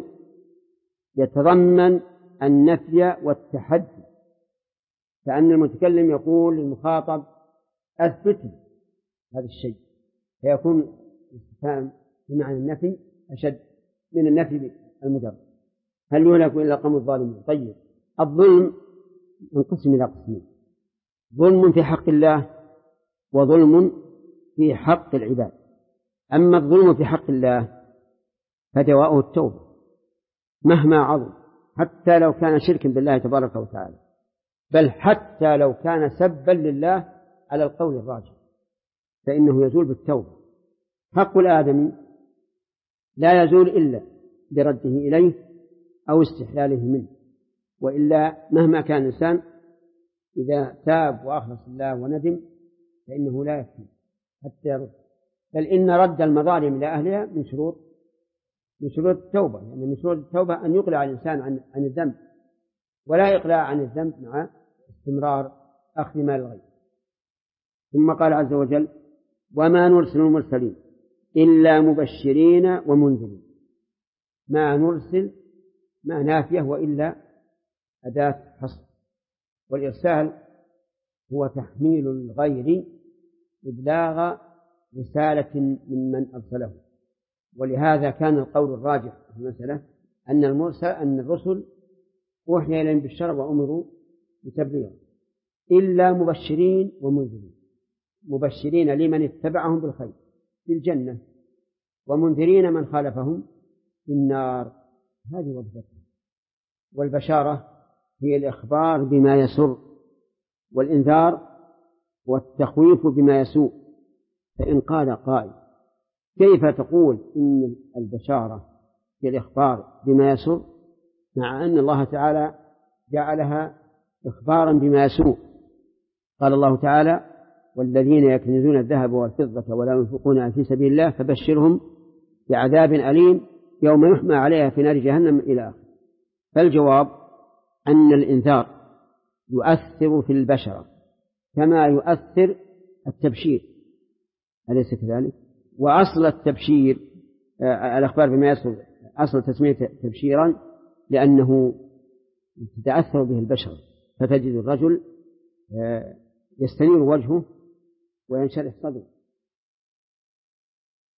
يتضمن النفي والتحدي، فأن المتكلم يقول للمخاطب: أثبت هذا الشيء، فيكون الاستفهام بمعنى النفي أشد من النفي المجرد. هل يهلك إلا القوم الظالمون؟ طيب، الظلم ينقسم إلى قسمين: ظلم في حق الله وظلم في حق العباد. أما الظلم في حق الله فدواؤه التوبة مهما عظم، حتى لو كان شركا بالله تبارك وتعالى، بل حتى لو كان سبا لله على القول الراجح فإنه يزول بالتوبة. حق الآدمي لا يزول إلا برده إليه أو استحلاله منه، وإلا مهما كان الإنسان إذا تاب وأخلص الله وندم فإنه لا يكفي حتى يرد. بل إن رد المظالم إلى أهلها من شروط التوبة، يعني من شروط التوبة أن يقلع الإنسان عن الذنب، ولا يقلع عن الذنب مع استمرار أخذ مال الغير. ثم قال عز وجل: وما نرسل المرسلين إلا مبشرين ومنذرين. ما نرسل ما نافية وإلا أداة حصر، والإرسال هو تحميل الغير إبلاغ رسالة ممن أرسله. ولهذا كان القول الراجح في المسألة أن الرسل أوحي إليهم بالشرع وأمروا بتبليغه، إلا مبشرين ومنذرين. مبشرين لمن اتبعهم بالخير في الجنة، ومنذرين من خالفهم في النار. هذه وظيفتهم. والبشارة هي الإخبار بما يسر، والإنذار والتخويف بما يسوء. فإن قال قائل: كيف تقول إن البشارة هي الإخبار بما يسر مع أن الله تعالى جعلها إخبارا بما يسوء؟ قال الله تعالى: والذين يكنزون الذهب والفضة ولا ينفقونها في سبيل الله فبشرهم بعذاب أليم يوم يحمى عليها في نار جهنم إلى آخره. فالجواب أن الإنذار يؤثر في البشرة كما يؤثر التبشير، أليس كذلك؟ وأصل التبشير الأخبار بما يصل أصل تسمية تبشيرا لأنه تتأثر به البشر، فتجد الرجل يستنير وجهه وينشرح صدره.